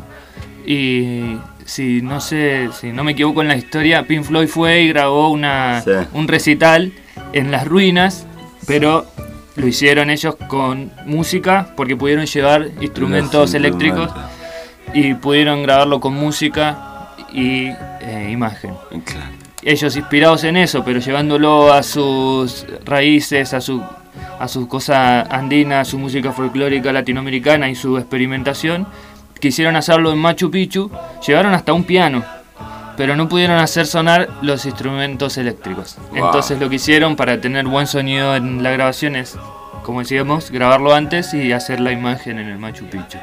Y si no me equivoco en la historia, Pink Floyd fue y grabó un recital en las ruinas, pero lo hicieron ellos con música porque pudieron llevar instrumentos eléctricos y pudieron grabarlo con música y imagen. Claro. Ellos inspirados en eso, pero llevándolo a sus raíces, a sus cosas andinas, su música folclórica latinoamericana y su experimentación, quisieron hacerlo en Machu Picchu, llevaron hasta un piano, pero no pudieron hacer sonar los instrumentos eléctricos. Wow. Entonces lo que hicieron para tener buen sonido en la grabación es, como decíamos, grabarlo antes y hacer la imagen en el Machu Picchu.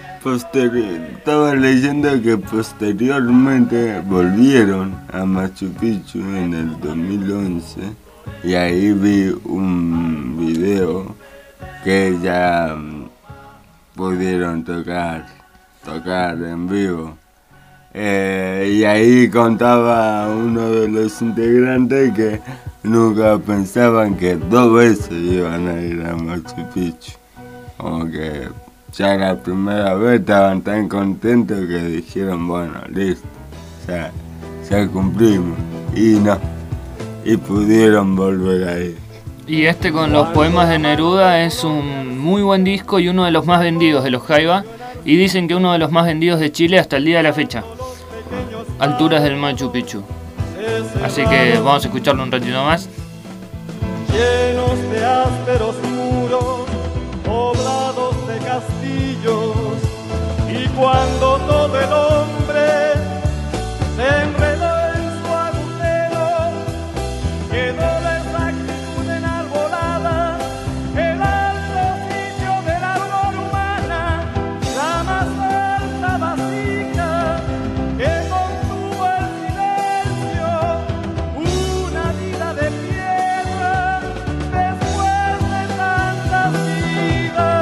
Estaba leyendo que posteriormente volvieron a Machu Picchu en el 2011 y ahí vi un video que ya pudieron tocar en vivo. Y ahí contaba uno de los integrantes que nunca pensaban que 2 veces iban a ir a Machu Picchu. Como que ya la primera vez estaban tan contentos que dijeron, bueno, listo, ya cumplimos. Y no, y pudieron volver a ir. Y con los poemas de Neruda es un muy buen disco y uno de los más vendidos de los Jaiba. Y dicen que uno de los más vendidos de Chile hasta el día de la fecha. Alturas del Machu Picchu. Así que vamos a escucharlo un ratito más. Llenos de ásperos muros, poblados de castillos, y cuando todo el hombre se enredó en su agujero, quedó la exactitud enarbolada, el alto sitio del árbol humana, la más alta vasija que contuvo el silencio, una vida de piedra después de tantas vidas.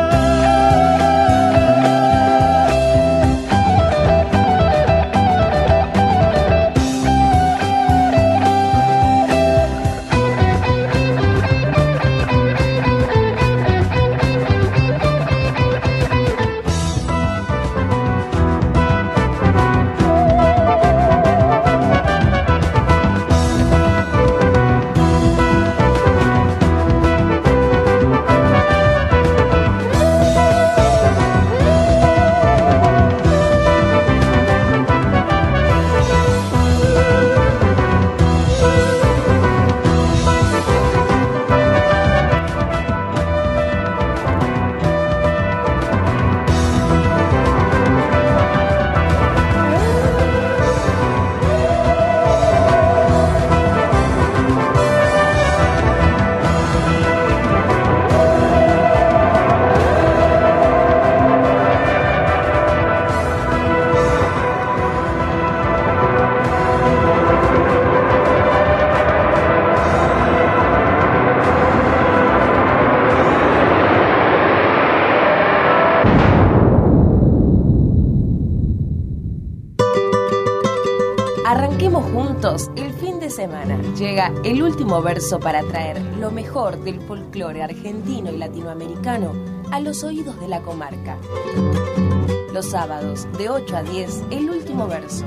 Arranquemos juntos el fin de semana. Llega el último verso para traer lo mejor del folclore argentino y latinoamericano a los oídos de la comarca. Los sábados de 8 a 10, el último verso.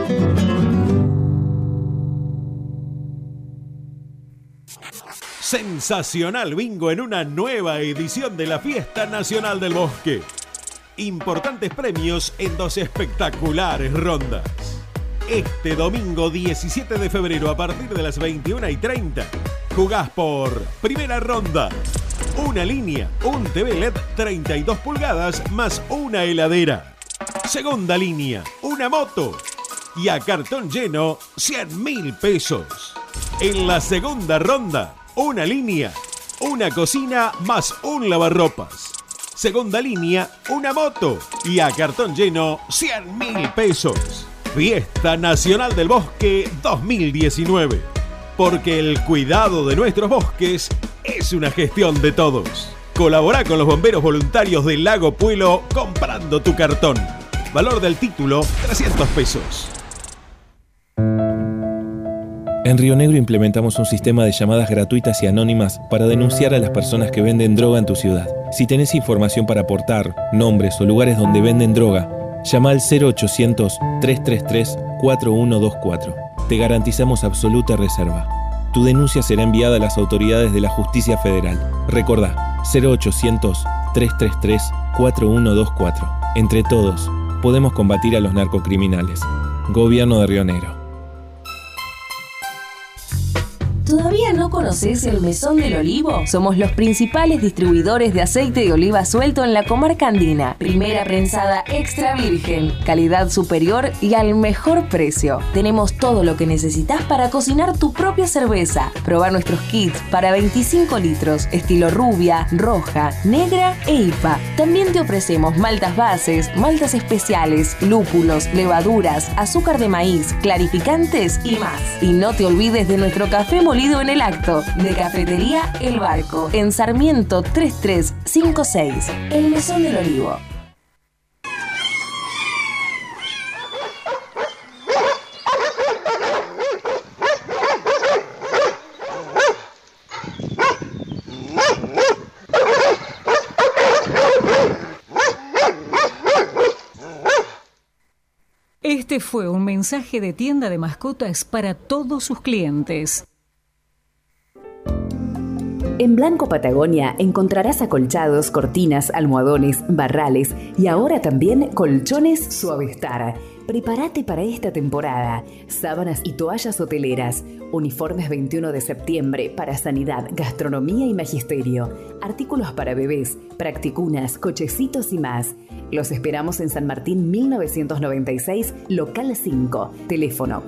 Sensacional bingo en una nueva edición de la Fiesta Nacional del Bosque. Importantes premios en 2 espectaculares rondas. Este domingo 17 de febrero a partir de las 21:30 jugás por primera ronda una línea, un TV LED 32 pulgadas más una heladera. Segunda línea, una moto. Y a cartón lleno, 100.000 pesos. En la segunda ronda, una línea, una cocina más un lavarropas. Segunda línea, una moto. Y a cartón lleno, 100.000 pesos. Fiesta Nacional del Bosque 2019. Porque el cuidado de nuestros bosques es una gestión de todos. Colabora con los bomberos voluntarios del Lago Puelo comprando tu cartón. Valor del título, 300 pesos. En Río Negro implementamos un sistema de llamadas gratuitas y anónimas para denunciar a las personas que venden droga en tu ciudad. Si tenés información para aportar, nombres o lugares donde venden droga, llama al 0800-333-4124. Te garantizamos absoluta reserva. Tu denuncia será enviada a las autoridades de la Justicia Federal. Recordá, 0800-333-4124. Entre todos, podemos combatir a los narcocriminales. Gobierno de Río Negro. ¿Todavía no conoces el Mesón del Olivo? Somos los principales distribuidores de aceite de oliva suelto en la comarca andina. Primera prensada extra virgen, calidad superior y al mejor precio. Tenemos todo lo que necesitas para cocinar tu propia cerveza. Probar nuestros kits para 25 litros, estilo rubia, roja, negra e IPA. También te ofrecemos maltas bases, maltas especiales, lúpulos, levaduras, azúcar de maíz, clarificantes y más. Y no te olvides de nuestro café molido en el acto de Cafetería El Barco en Sarmiento 3356, el Mesón del Olivo. Este fue un mensaje de Tienda de Mascotas para todos sus clientes. En Blanco Patagonia encontrarás acolchados, cortinas, almohadones, barrales y ahora también colchones Suavestar. Prepárate para esta temporada. Sábanas y toallas hoteleras. Uniformes 21 de septiembre para sanidad, gastronomía y magisterio. Artículos para bebés, practicunas, cochecitos y más. Los esperamos en San Martín 1996, local 5. Teléfono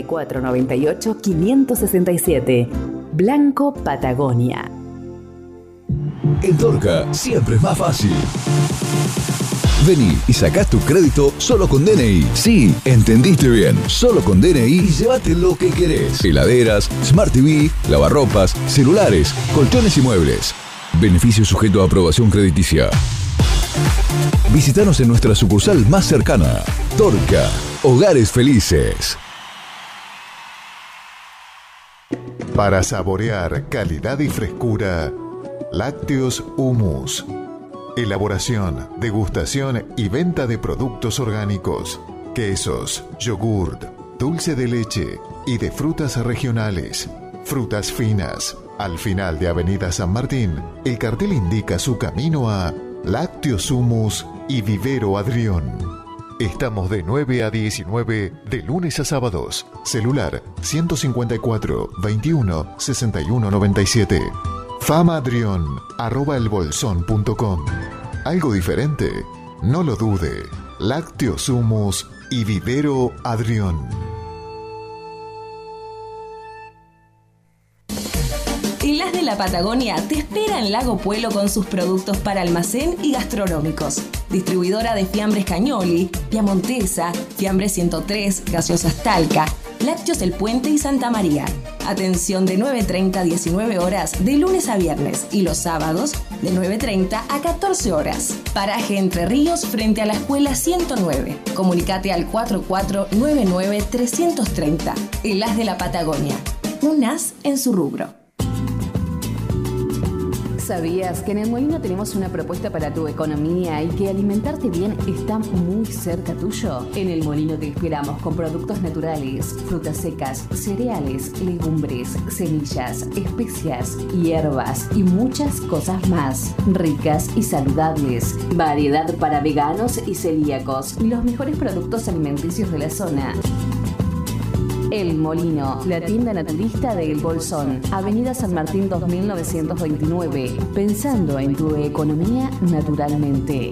4498-567. Blanco Patagonia. En Torca siempre es más fácil. Vení y sacás tu crédito solo con DNI. Sí, entendiste bien. Solo con DNI y llévate lo que querés. Heladeras, Smart TV, lavarropas, celulares, colchones y muebles. Beneficio sujeto a aprobación crediticia. Visítanos en nuestra sucursal más cercana. Torca, hogares felices. Para saborear calidad y frescura, Lácteos Humus. Elaboración, degustación y venta de productos orgánicos, quesos, yogurt, dulce de leche y de frutas regionales, frutas finas. Al final de Avenida San Martín, el cartel indica su camino a Lácteos Humus y Vivero Adrión. Estamos de 9 a 19 de lunes a sábados. Celular 154 21 61 97. famadrion@elbolsón.com. ¿Algo diferente? No lo dude. Lácteos Humus y Vivero Adrión. Las de la Patagonia te espera en Lago Puelo con sus productos para almacén y gastronómicos. Distribuidora de fiambres Cañoli, Piamontesa, Fiambre 103, Gaseosas Talca, Lácteos El Puente y Santa María. Atención de 9:30 a 19 horas de lunes a viernes y los sábados de 9:30 a 14 horas. Paraje Entre Ríos frente a la Escuela 109. Comunicate al 4499-330. El As de la Patagonia. Un as en su rubro. ¿Sabías que en El Molino tenemos una propuesta para tu economía y que alimentarte bien está muy cerca tuyo? En El Molino te esperamos con productos naturales, frutas secas, cereales, legumbres, semillas, especias, hierbas y muchas cosas más. Ricas y saludables. Variedad para veganos y celíacos y los mejores productos alimenticios de la zona. El Molino, la tienda naturista de El Bolsón, Avenida San Martín 2929, pensando en tu economía naturalmente.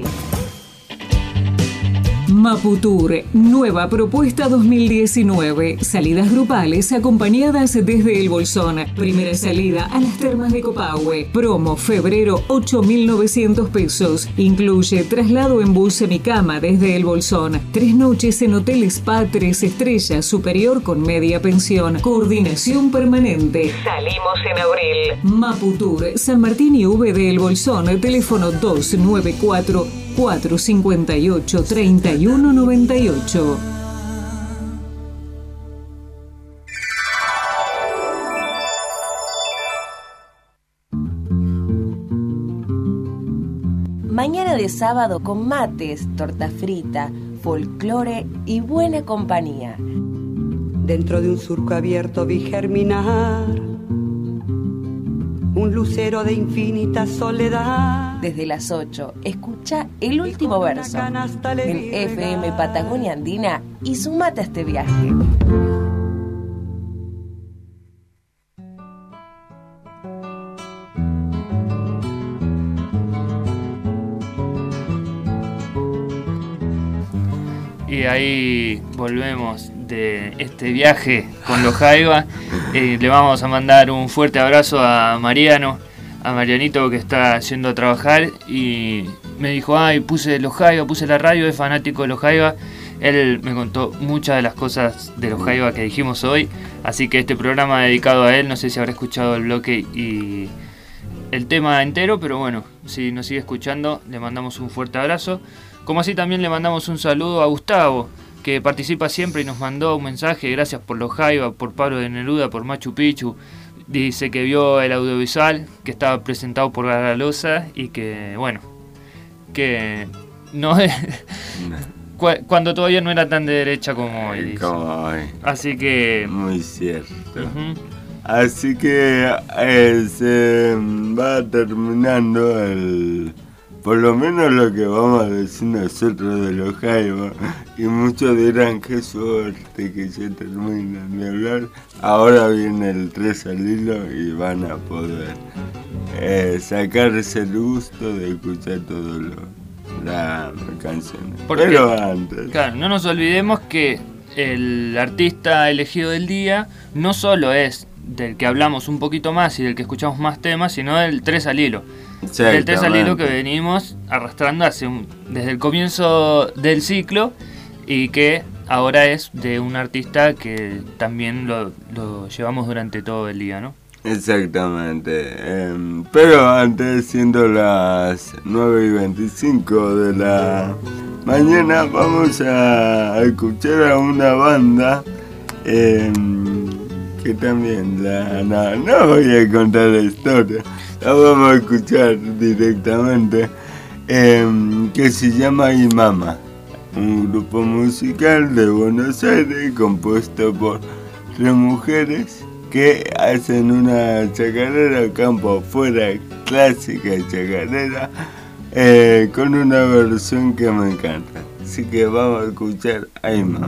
Maputur, nueva propuesta 2019. Salidas grupales acompañadas desde El Bolsón. Primera salida a las termas de Copahue. Promo febrero, 8.900 pesos. Incluye traslado en bus semicama desde El Bolsón. 3 noches en Hotel Spa 3 estrellas superior con media pensión. Coordinación permanente. Salimos en abril. Maputur, San Martín y V de El Bolsón. Teléfono 294-458-3198. Mañana de sábado con mates, torta frita, folclore y buena compañía. Dentro de un surco abierto vi germinar un lucero de infinita soledad. Desde las 8, escucha El Último Verso en FM Patagonia Andina y sumate a este viaje. Y ahí volvemos de este viaje con los Jaiba. Le vamos a mandar un fuerte abrazo a Mariano, a Marianito, que está yendo a trabajar y me dijo, ay, puse los Jaiba, puse la radio, es fanático de los Jaiba. Él me contó muchas de las cosas de los Jaiba que dijimos hoy, así que este programa dedicado a él, no sé si habrá escuchado el bloque y el tema entero, pero bueno, si nos sigue escuchando, le mandamos un fuerte abrazo. Como así también le mandamos un saludo a Gustavo, que participa siempre y nos mandó un mensaje. Gracias por los Jaiba, por Pablo de Neruda, por Machu Picchu. Dice que vio el audiovisual, que estaba presentado por Garalosa y que, bueno, que no es... cuando todavía no era tan de derecha como hoy. Dice. Como hoy. Así que... Muy cierto. Así que se va terminando por lo menos lo que vamos a decir nosotros de los Jaiba, y muchos dirán qué suerte que ya terminan de hablar. Ahora viene el 3 al hilo y van a poder sacarse el gusto de escuchar todo la canción. Pero antes, claro, no nos olvidemos que el artista elegido del día no solo es del que hablamos un poquito más y del que escuchamos más temas, sino del 3 al hilo. Del 3 al hilo que venimos arrastrando desde el comienzo del ciclo y que ahora es de un artista que también lo llevamos durante todo el día, ¿no? Exactamente. Pero antes, siendo las 9:25 de la mañana, vamos a escuchar a una banda que también no voy a contar la historia, la vamos a escuchar directamente, que se llama Imama, un grupo musical de Buenos Aires compuesto por 3 mujeres que hacen una chacarera campo afuera, clásica chacarera, con una versión que me encanta. Así que vamos a escuchar a Imama.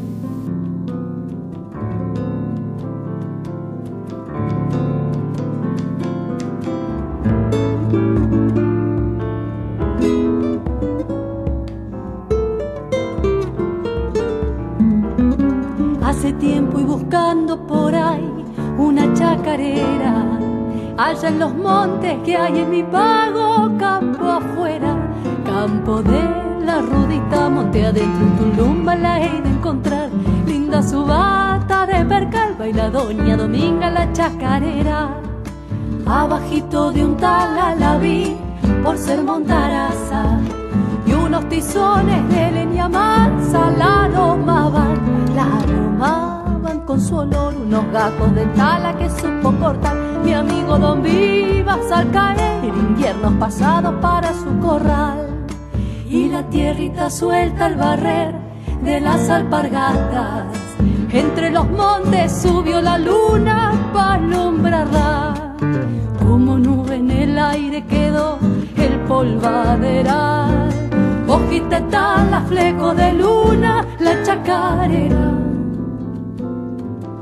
Hace tiempo y buscando por ahí una chacarera, allá en los montes que hay en mi pago, campo afuera, campo de la Rudita, monte adentro, en Tulumba la he de encontrar, linda su bata de percal, baila doña Dominga la chacarera, abajito de un tala la vi, por ser montaraza, y unos tizones de leña mansa la aromaban con su olor, unos gajos de tala que supo cortar mi amigo Don Vivas al caer, inviernos pasados para su corral, y la tierrita suelta al barrer de las alpargatas, entre los montes subió la luna para alumbrarla, como nube en el aire quedó el polvaderal, hojita tala, fleco de luna, la chacarera.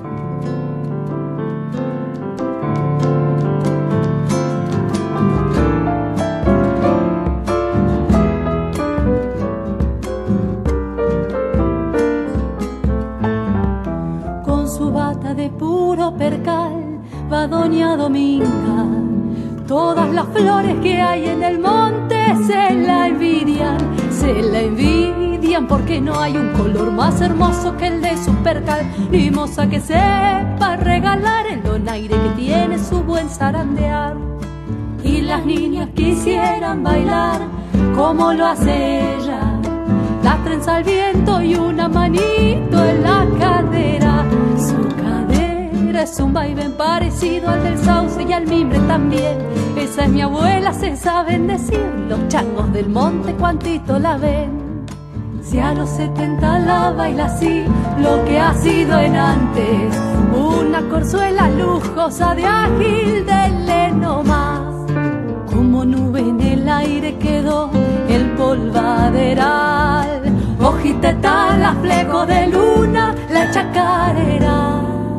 pata de puro percal va doña Dominga. Todas las flores que hay en el monte se la envidian porque no hay un color más hermoso que el de su percal, ni moza que sepa regalar el donaire que tiene su buen zarandear. Y las niñas quisieran bailar como lo hace ella, la trenza al viento y una manito en la cadera. Su cadera es un vaivén parecido al del sauce y al mimbre también. Esa es mi abuela, se saben decir los changos del monte cuantito la ven. Si a los 70 la baila así, lo que ha sido en antes una corzuela lujosa de ágil, dele nomás. Como nube en el aire quedó el polvaderal, hojiteta la fleco de luna, la chacarera.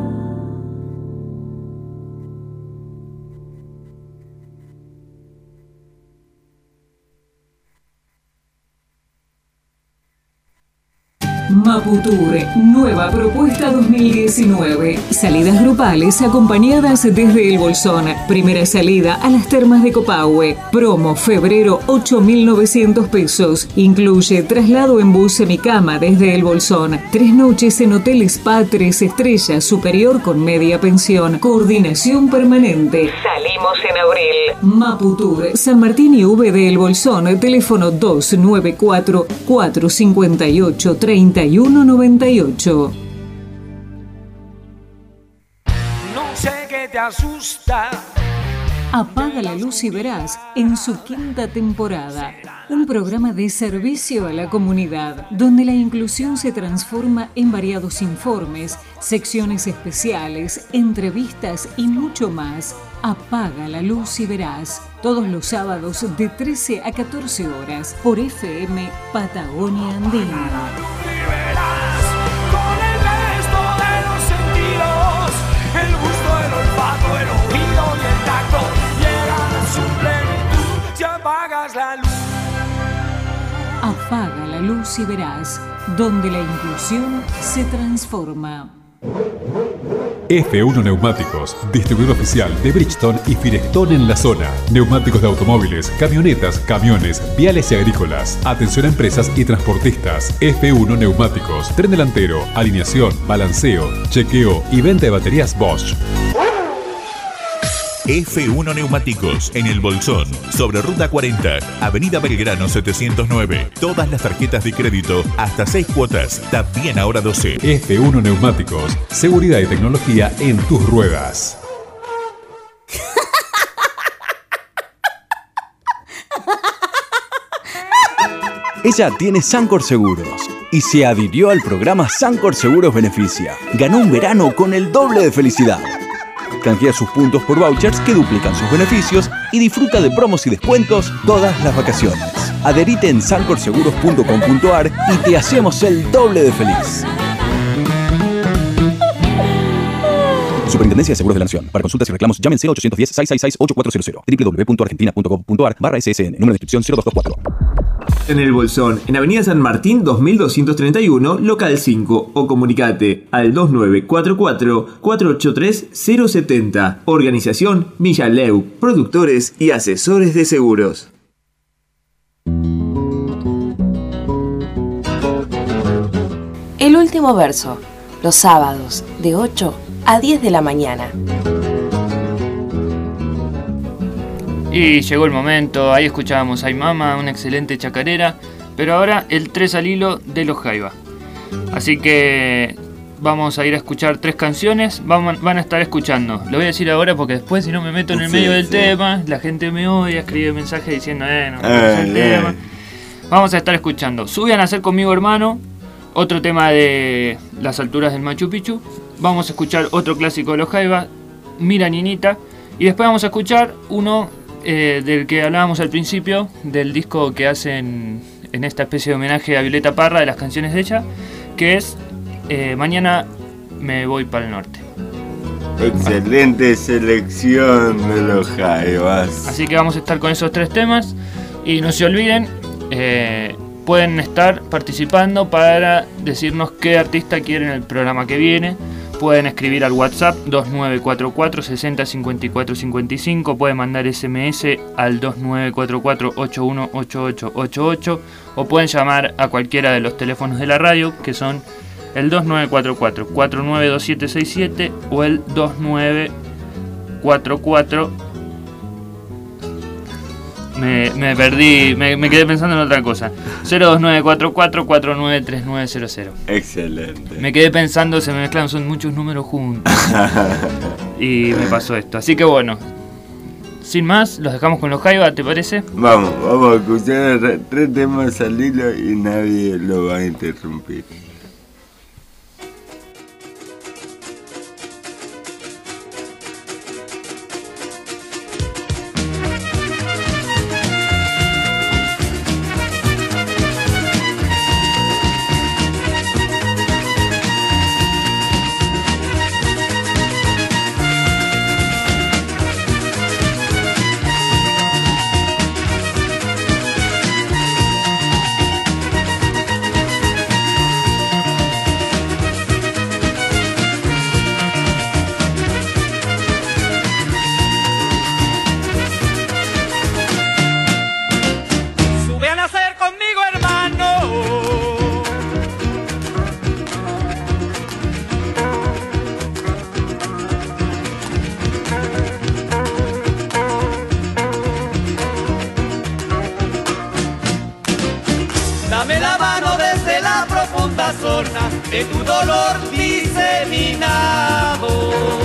Maputur, nueva propuesta 2019. Salidas grupales acompañadas desde El Bolsón. Primera salida a las termas de Copahue. Promo febrero, 8.900 pesos. Incluye traslado en bus semicama desde El Bolsón. 3 noches en Hotel Spa 3 estrellas superior con media pensión. Coordinación permanente. Salimos en abril. Maputur, San Martín y V de El Bolsón. Teléfono 294-458-3198. No sé qué te asusta. Apaga la luz y verás en su 5ª temporada. Un programa de servicio a la comunidad, donde la inclusión se transforma en variados informes, secciones especiales, entrevistas y mucho más. Apaga la luz y verás. Todos los sábados de 13 a 14 horas por FM Patagonia Andina. El gusto, el olfato, el oído y el tacto llegan a su plenitud si apagas la luz. Apaga la luz y verás, donde la inclusión se transforma. F1 Neumáticos, distribuidor oficial de Bridgestone y Firestone en la zona. Neumáticos de automóviles, camionetas, camiones, viales y agrícolas. Atención a empresas y transportistas. F1 Neumáticos, tren delantero, alineación, balanceo, chequeo y venta de baterías Bosch. F1 Neumáticos, en El Bolsón, sobre Ruta 40, Avenida Belgrano 709. Todas las tarjetas de crédito, hasta 6 cuotas, también ahora 12. F1 Neumáticos, seguridad y tecnología en tus ruedas. Ella tiene Sancor Seguros y se adhirió al programa Sancor Seguros Beneficia. Ganó un verano con el doble de felicidad. Canjea sus puntos por vouchers que duplican sus beneficios y disfruta de promos y descuentos todas las vacaciones. Adherite en sancorseguros.com.ar y te hacemos el doble de feliz. Superintendencia de Seguros de la Nación. Para consultas y reclamos, llamen 0810-666-8400, www.argentina.gov.ar/ssn, número de inscripción 0224. En El Bolsón, en Avenida San Martín 2231, local 5, o comunicate al 2944-483-070. Organización Millaleu, productores y asesores de seguros. El último verso, los sábados de 8 a 10 de la mañana. Y llegó el momento, ahí escuchábamos Ay Mama, una excelente chacarera, pero ahora el 3 al hilo de los Jaiba. Así que vamos a ir a escuchar 3 canciones, van a estar escuchando. Lo voy a decir ahora porque después si no me meto en el medio del tema, la gente me odia, escribe mensajes diciendo, no me el tema. Vamos a estar escuchando Sube a nacer conmigo hermano, otro tema de Las alturas del Machu Picchu. Vamos a escuchar otro clásico de los Jaiba, Mira Niñita, y después vamos a escuchar uno del que hablábamos al principio, del disco que hacen en esta especie de homenaje a Violeta Parra, de las canciones de ella, que es Mañana me voy para el norte. Excelente selección de los Jaivas. Así que vamos a estar con esos 3 temas y no se olviden, pueden estar participando para decirnos qué artista quieren en el programa que viene. Pueden escribir al WhatsApp 2944 60 54 55, pueden mandar SMS al 2944 818888 o pueden llamar a cualquiera de los teléfonos de la radio, que son el 2944 492767 o el 2944. Me perdí, me quedé pensando en otra cosa. 02944 493900. Excelente. Me quedé pensando, se me mezclan, son muchos números juntos. Y me pasó esto. Así que bueno, sin más, los dejamos con los Jaiba, ¿te parece? Vamos a escuchar 3 temas al hilo y nadie lo va a interrumpir. Dame la mano desde la profunda zona de tu dolor diseminado.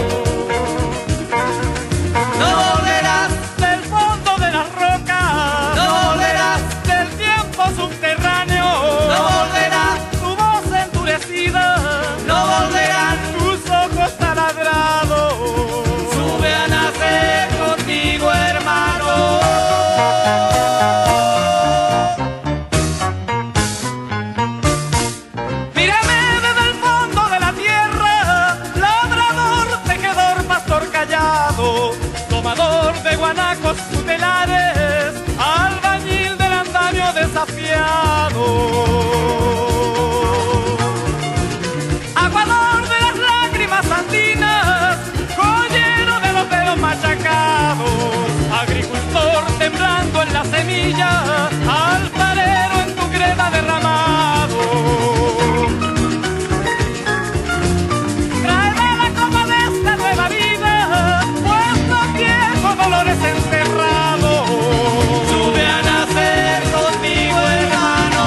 No volverás del fondo de las rocas, no volverás del tiempo subterráneo, no volverás tu voz endurecida, no volverán tus ojos taladrados. Sube a nacer contigo, hermano. De guanacos tutelares, albañil del andamio desafiado, aguador de las lágrimas andinas, joyero de los dedos machacados, agricultor temblando en la semilla, alfarero en tu greda derramado. Tráeme la copa de esta nueva vida, dolores enterrados. Sube a nacer conmigo, hermano.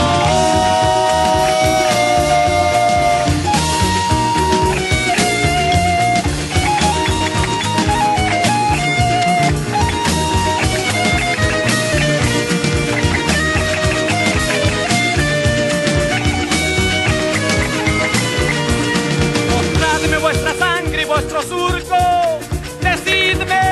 Mostradme vuestra sangre y vuestro surco. Decidme.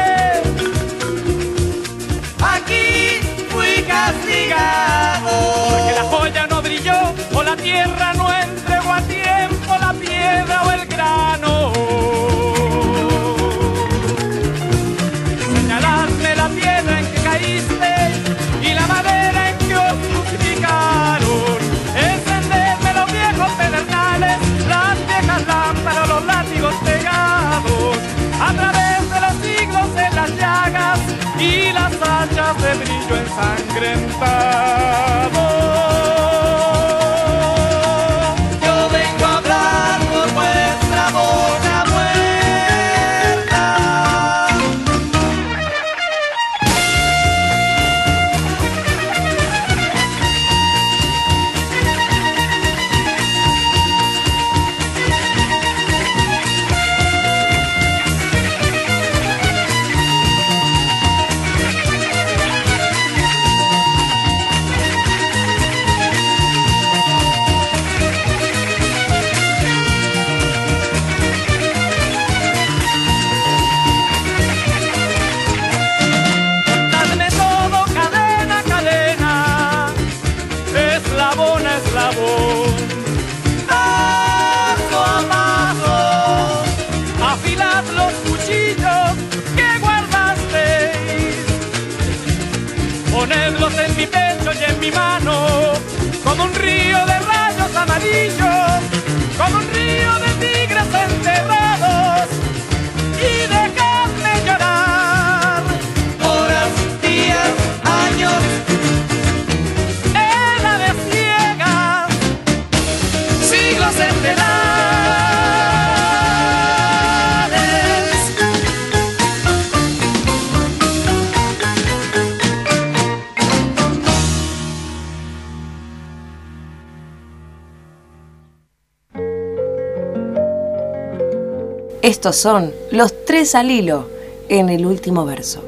Aquí fui castigado, porque la joya no brilló o la tierra no entregó a tiempo la piedra o el grano. Señaladme la piedra en que caíste y la madera en que os crucificaron. Encendedme los viejos pedernales, las viejas lámparas, los látigos pegados, a través de los siglos en las llagas y las hachas de brillo ensangrentado. Yo vengo a hablar por vuestra boca muerta. Paso a paso, afilad los cuchillos que guardasteis, ponedlos en mi pecho y en mi mano, como un río de rayos amarillos, como un río de tigres enterrados. Estos son los 3 al hilo en el último verso.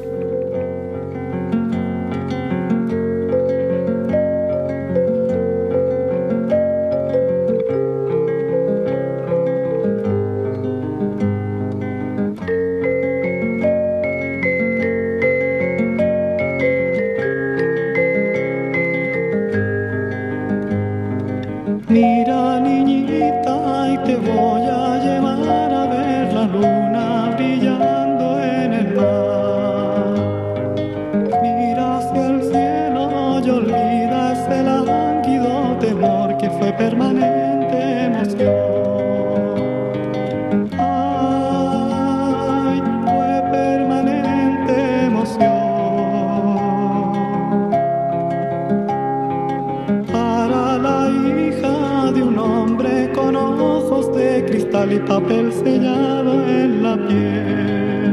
Mira, niñita, y te voy a llevar a ver la luna brillando en el mar. Mira hacia el cielo y olvida ese lánguido temor que fue permanente emoción. Ay, fue permanente emoción. Para la hija de un hombre con ojos de cristal y papel sellado en la piel.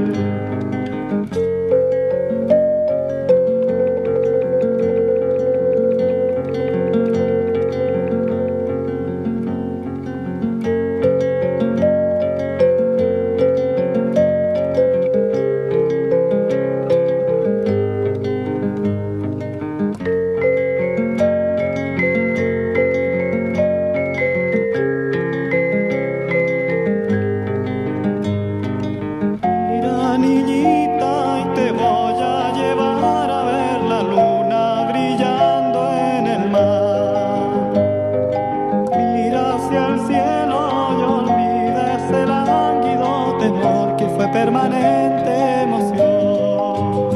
Mira, niñita, y te voy a llevar a ver la luna brillando en el mar. Mira hacia el cielo y olvida ese lánguido temor que fue permanente emoción.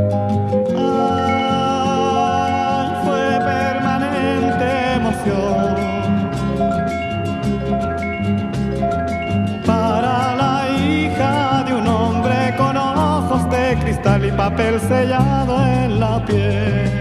Ay, fue permanente emoción. Para la hija de un hombre con ojos de cristal y papel sellado en la piel.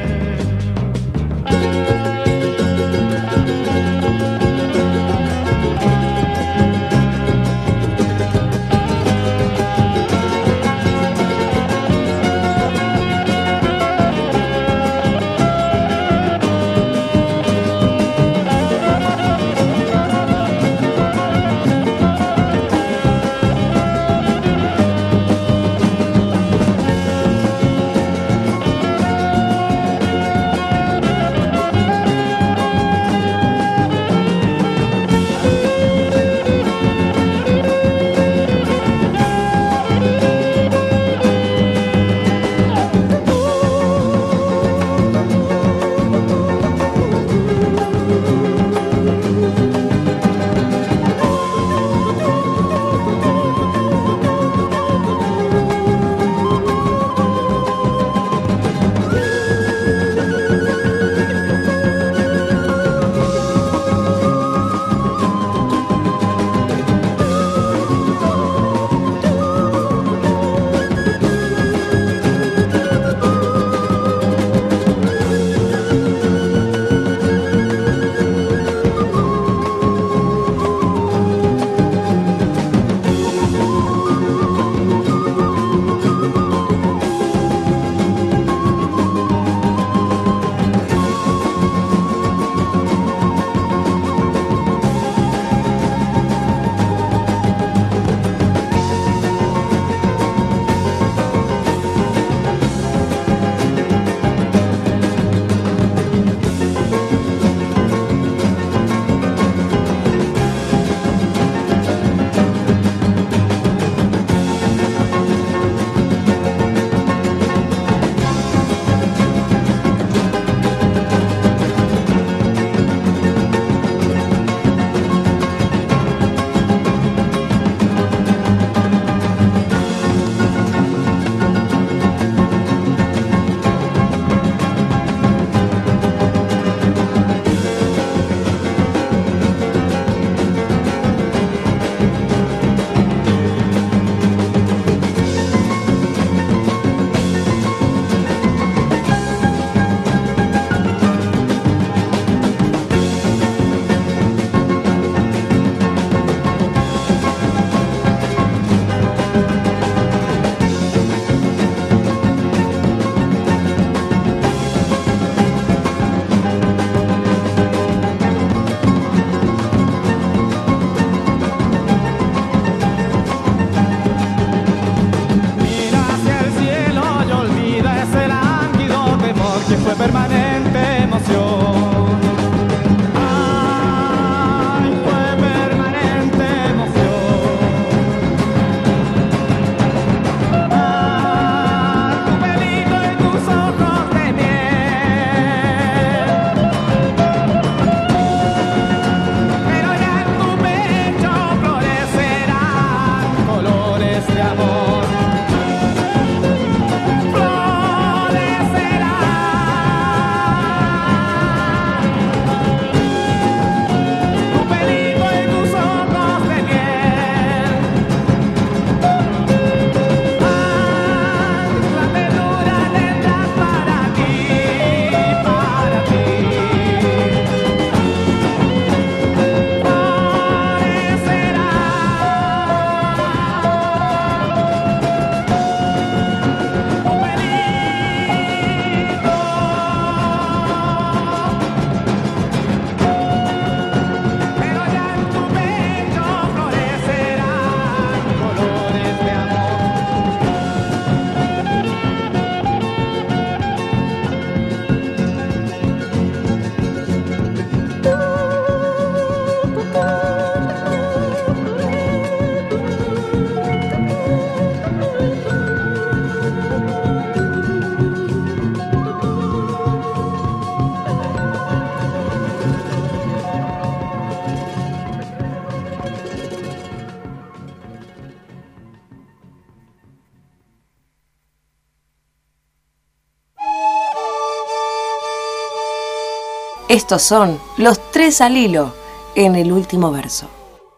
Estos son los 3 al hilo en el último verso.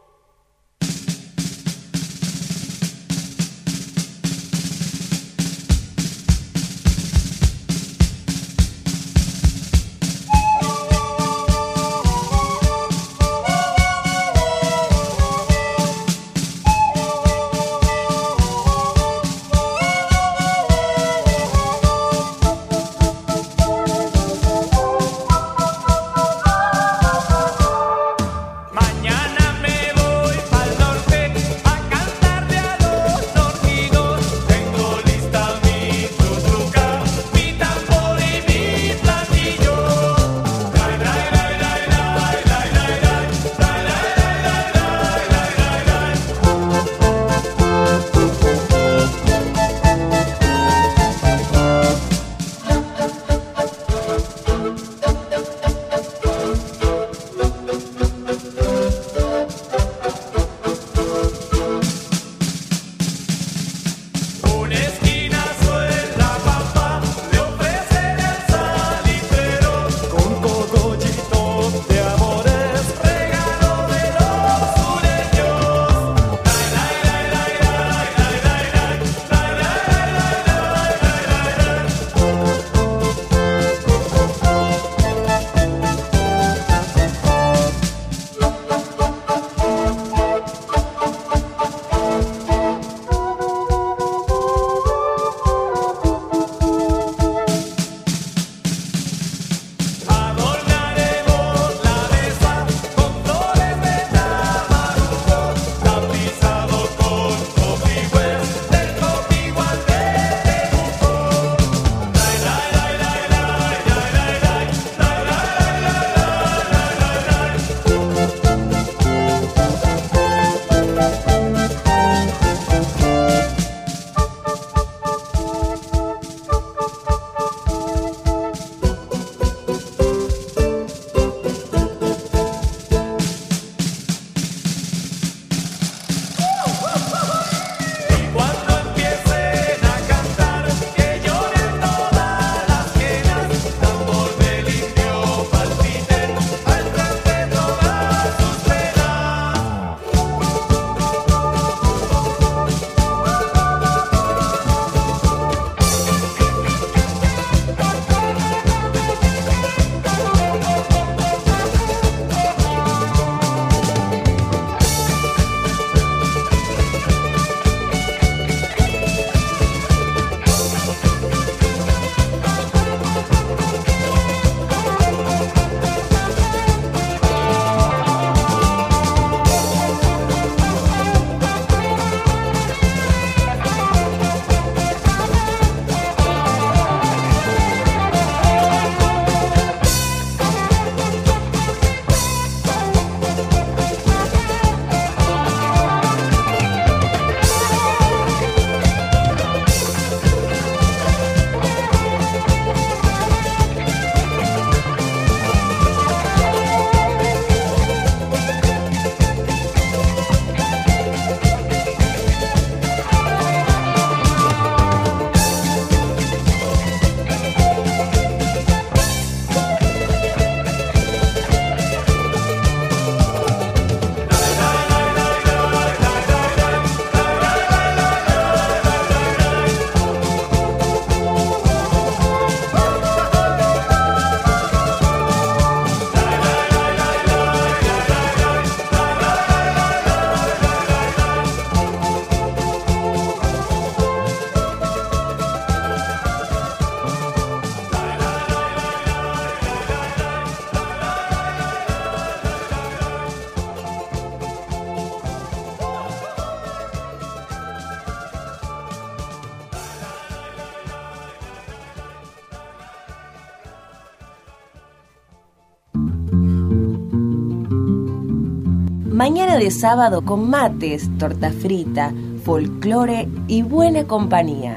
Mañana de sábado con mates, torta frita, folclore y buena compañía.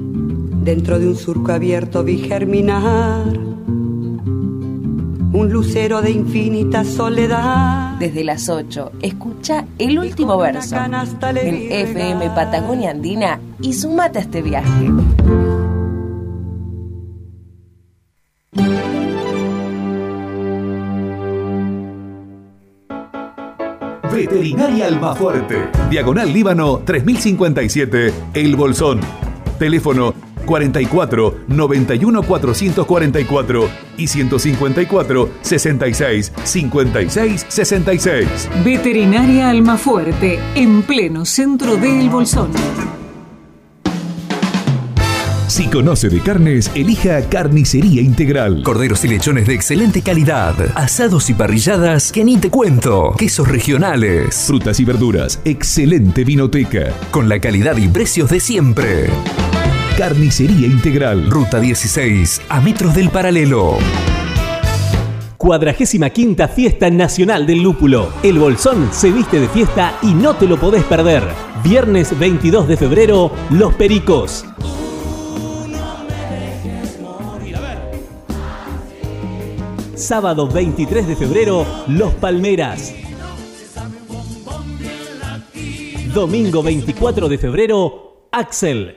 Dentro de un surco abierto vi germinar un lucero de infinita soledad. Desde las 8, escucha el último verso en FM Patagonia Andina y sumate a este viaje. Veterinaria Almafuerte. Diagonal Líbano 3057, El Bolsón. Teléfono 44 91 444 y 154 66 56 66. Veterinaria Almafuerte, en pleno centro de El Bolsón. Si conoce de carnes, elija Carnicería Integral. Corderos y lechones de excelente calidad. Asados y parrilladas que ni te cuento. Quesos regionales. Frutas y verduras, excelente vinoteca. Con la calidad y precios de siempre. Carnicería Integral. Ruta 16, a metros del Paralelo. 45ª Fiesta Nacional del Lúpulo. El Bolsón se viste de fiesta y no te lo podés perder. Viernes 22 de febrero, Los Pericos. Sábado 23 de febrero, Los Palmeras. Domingo 24 de febrero, Axel.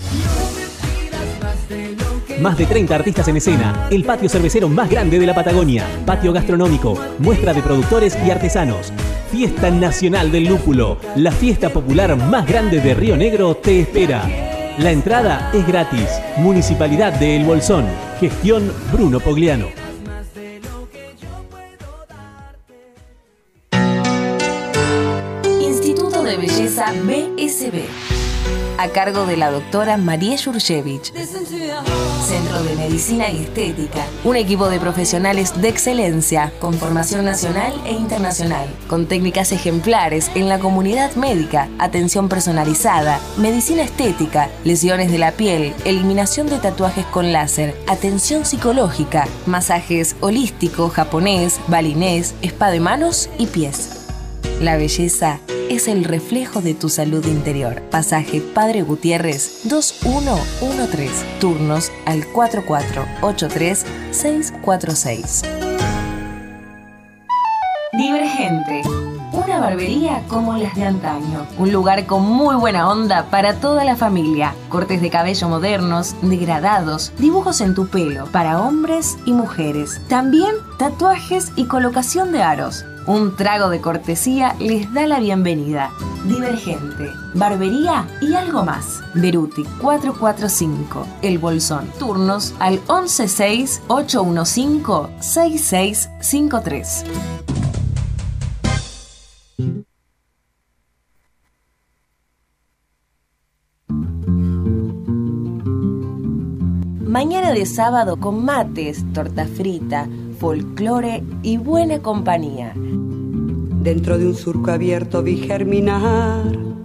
Más de 30 artistas en escena, el patio cervecero más grande de la Patagonia, patio gastronómico, muestra de productores y artesanos. Fiesta Nacional del Lúpulo, la fiesta popular más grande de Río Negro te espera. La entrada es gratis. Municipalidad de El Bolsón. Gestión Bruno Pogliano. Instituto de Belleza BSB, a cargo de la doctora María Jurjevich. Centro de Medicina y Estética, un equipo de profesionales de excelencia con formación nacional e internacional, con técnicas ejemplares en la comunidad médica, atención personalizada, medicina estética, lesiones de la piel, eliminación de tatuajes con láser, atención psicológica, masajes holístico, japonés, balinés, spa de manos y pies. La belleza es el reflejo de tu salud interior. Pasaje Padre Gutiérrez 2113. Turnos al 4483-646. Divergente. Una barbería como las de antaño. Un lugar con muy buena onda para toda la familia. Cortes de cabello modernos, degradados, dibujos en tu pelo para hombres y mujeres. También tatuajes y colocación de aros. Un trago de cortesía les da la bienvenida. Divergente, barbería y algo más. Beruti 445, El Bolsón. Turnos al 116-815-6653. Mañana de sábado con mates, torta frita, folclore y buena compañía. Dentro de un surco abierto vi germinar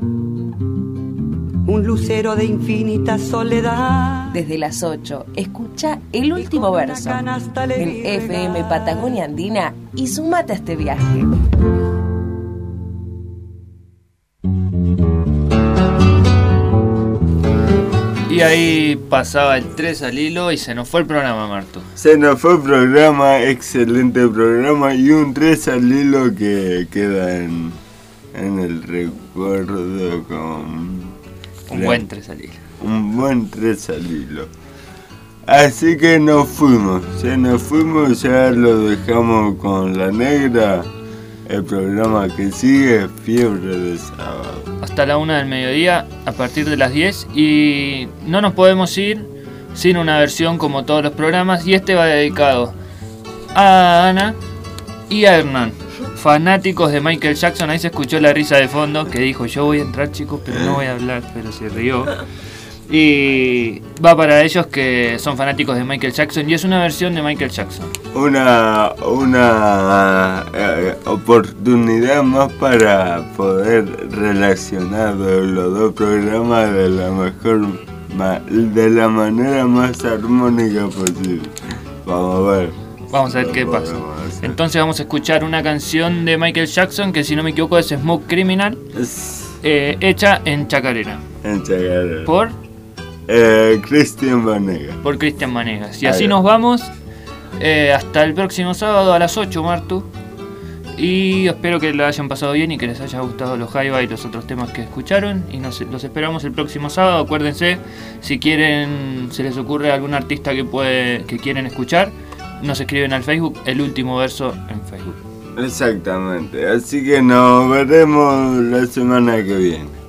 un lucero de infinita soledad. Desde las 8, escucha el último verso en FM Patagonia Andina y sumate a este viaje. Y ahí pasaba el 3 al hilo y se nos fue el programa, Marto. Se nos fue el programa, excelente programa, y un 3 al hilo que queda en el recuerdo con... Un buen 3 al hilo. Un buen 3 al hilo. Así que nos fuimos, ya lo dejamos con la negra. El programa que sigue, Fiebre de Sábado. Hasta la 1 del mediodía, a partir de las 10. Y no nos podemos ir sin una versión como todos los programas. Y este va dedicado a Ana y a Hernán, fanáticos de Michael Jackson. Ahí se escuchó la risa de fondo que dijo: yo voy a entrar, chicos, pero no voy a hablar. Pero se rió. Y va para ellos que son fanáticos de Michael Jackson. Y es una versión de Michael Jackson. Una oportunidad más para poder relacionar los dos programas de la manera más armónica posible. Vamos a ver qué pasa. Entonces vamos a escuchar una canción de Michael Jackson que, si no me equivoco, es Smooth Criminal, hecha en chacarera. ¿Por? Cristian Vanegas. Por Cristian Vanegas. Y así nos vamos hasta el próximo sábado a las 8, Martu. Y espero que lo hayan pasado bien y que les haya gustado los Jaiba y los otros temas que escucharon. Y los esperamos el próximo sábado. Acuérdense, si quieren, se les ocurre algún artista que quieren escuchar, nos escriben al Facebook, El Último Verso en Facebook. Exactamente, así que nos veremos la semana que viene.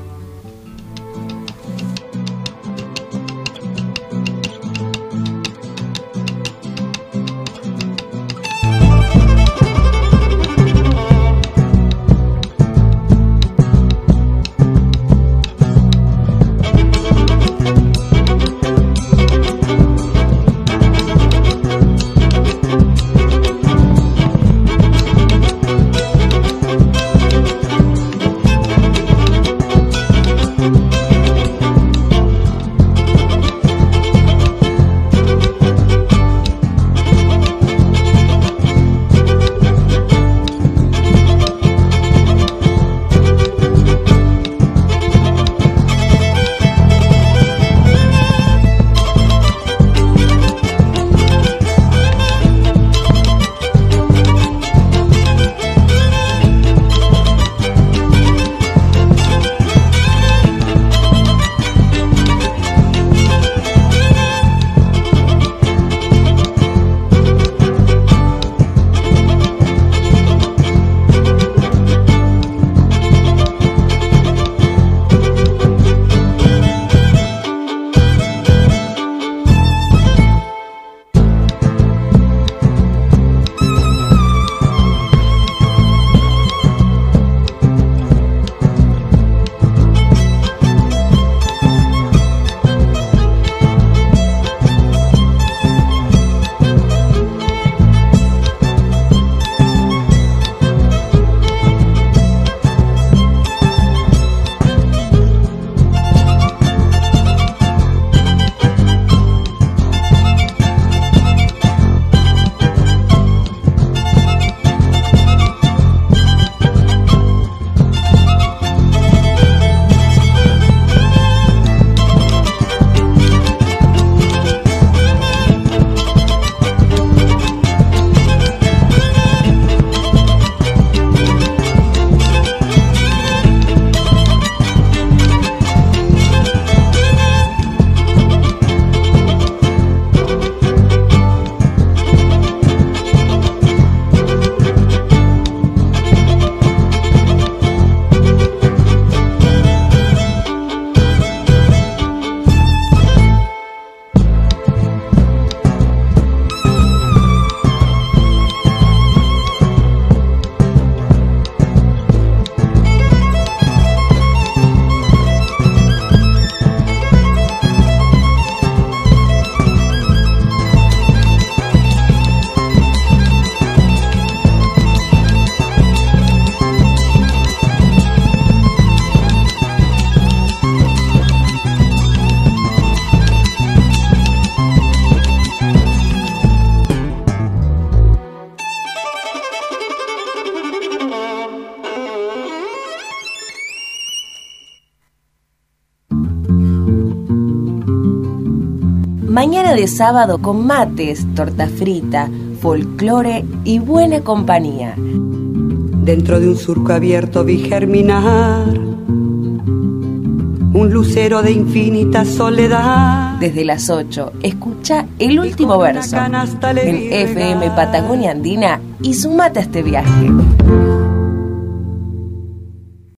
Mañana de sábado con mates, torta frita, folclore y buena compañía. Dentro de un surco abierto vi germinar un lucero de infinita soledad. Desde las 8, escucha el último verso del FM Patagonia Andina y sumate a este viaje.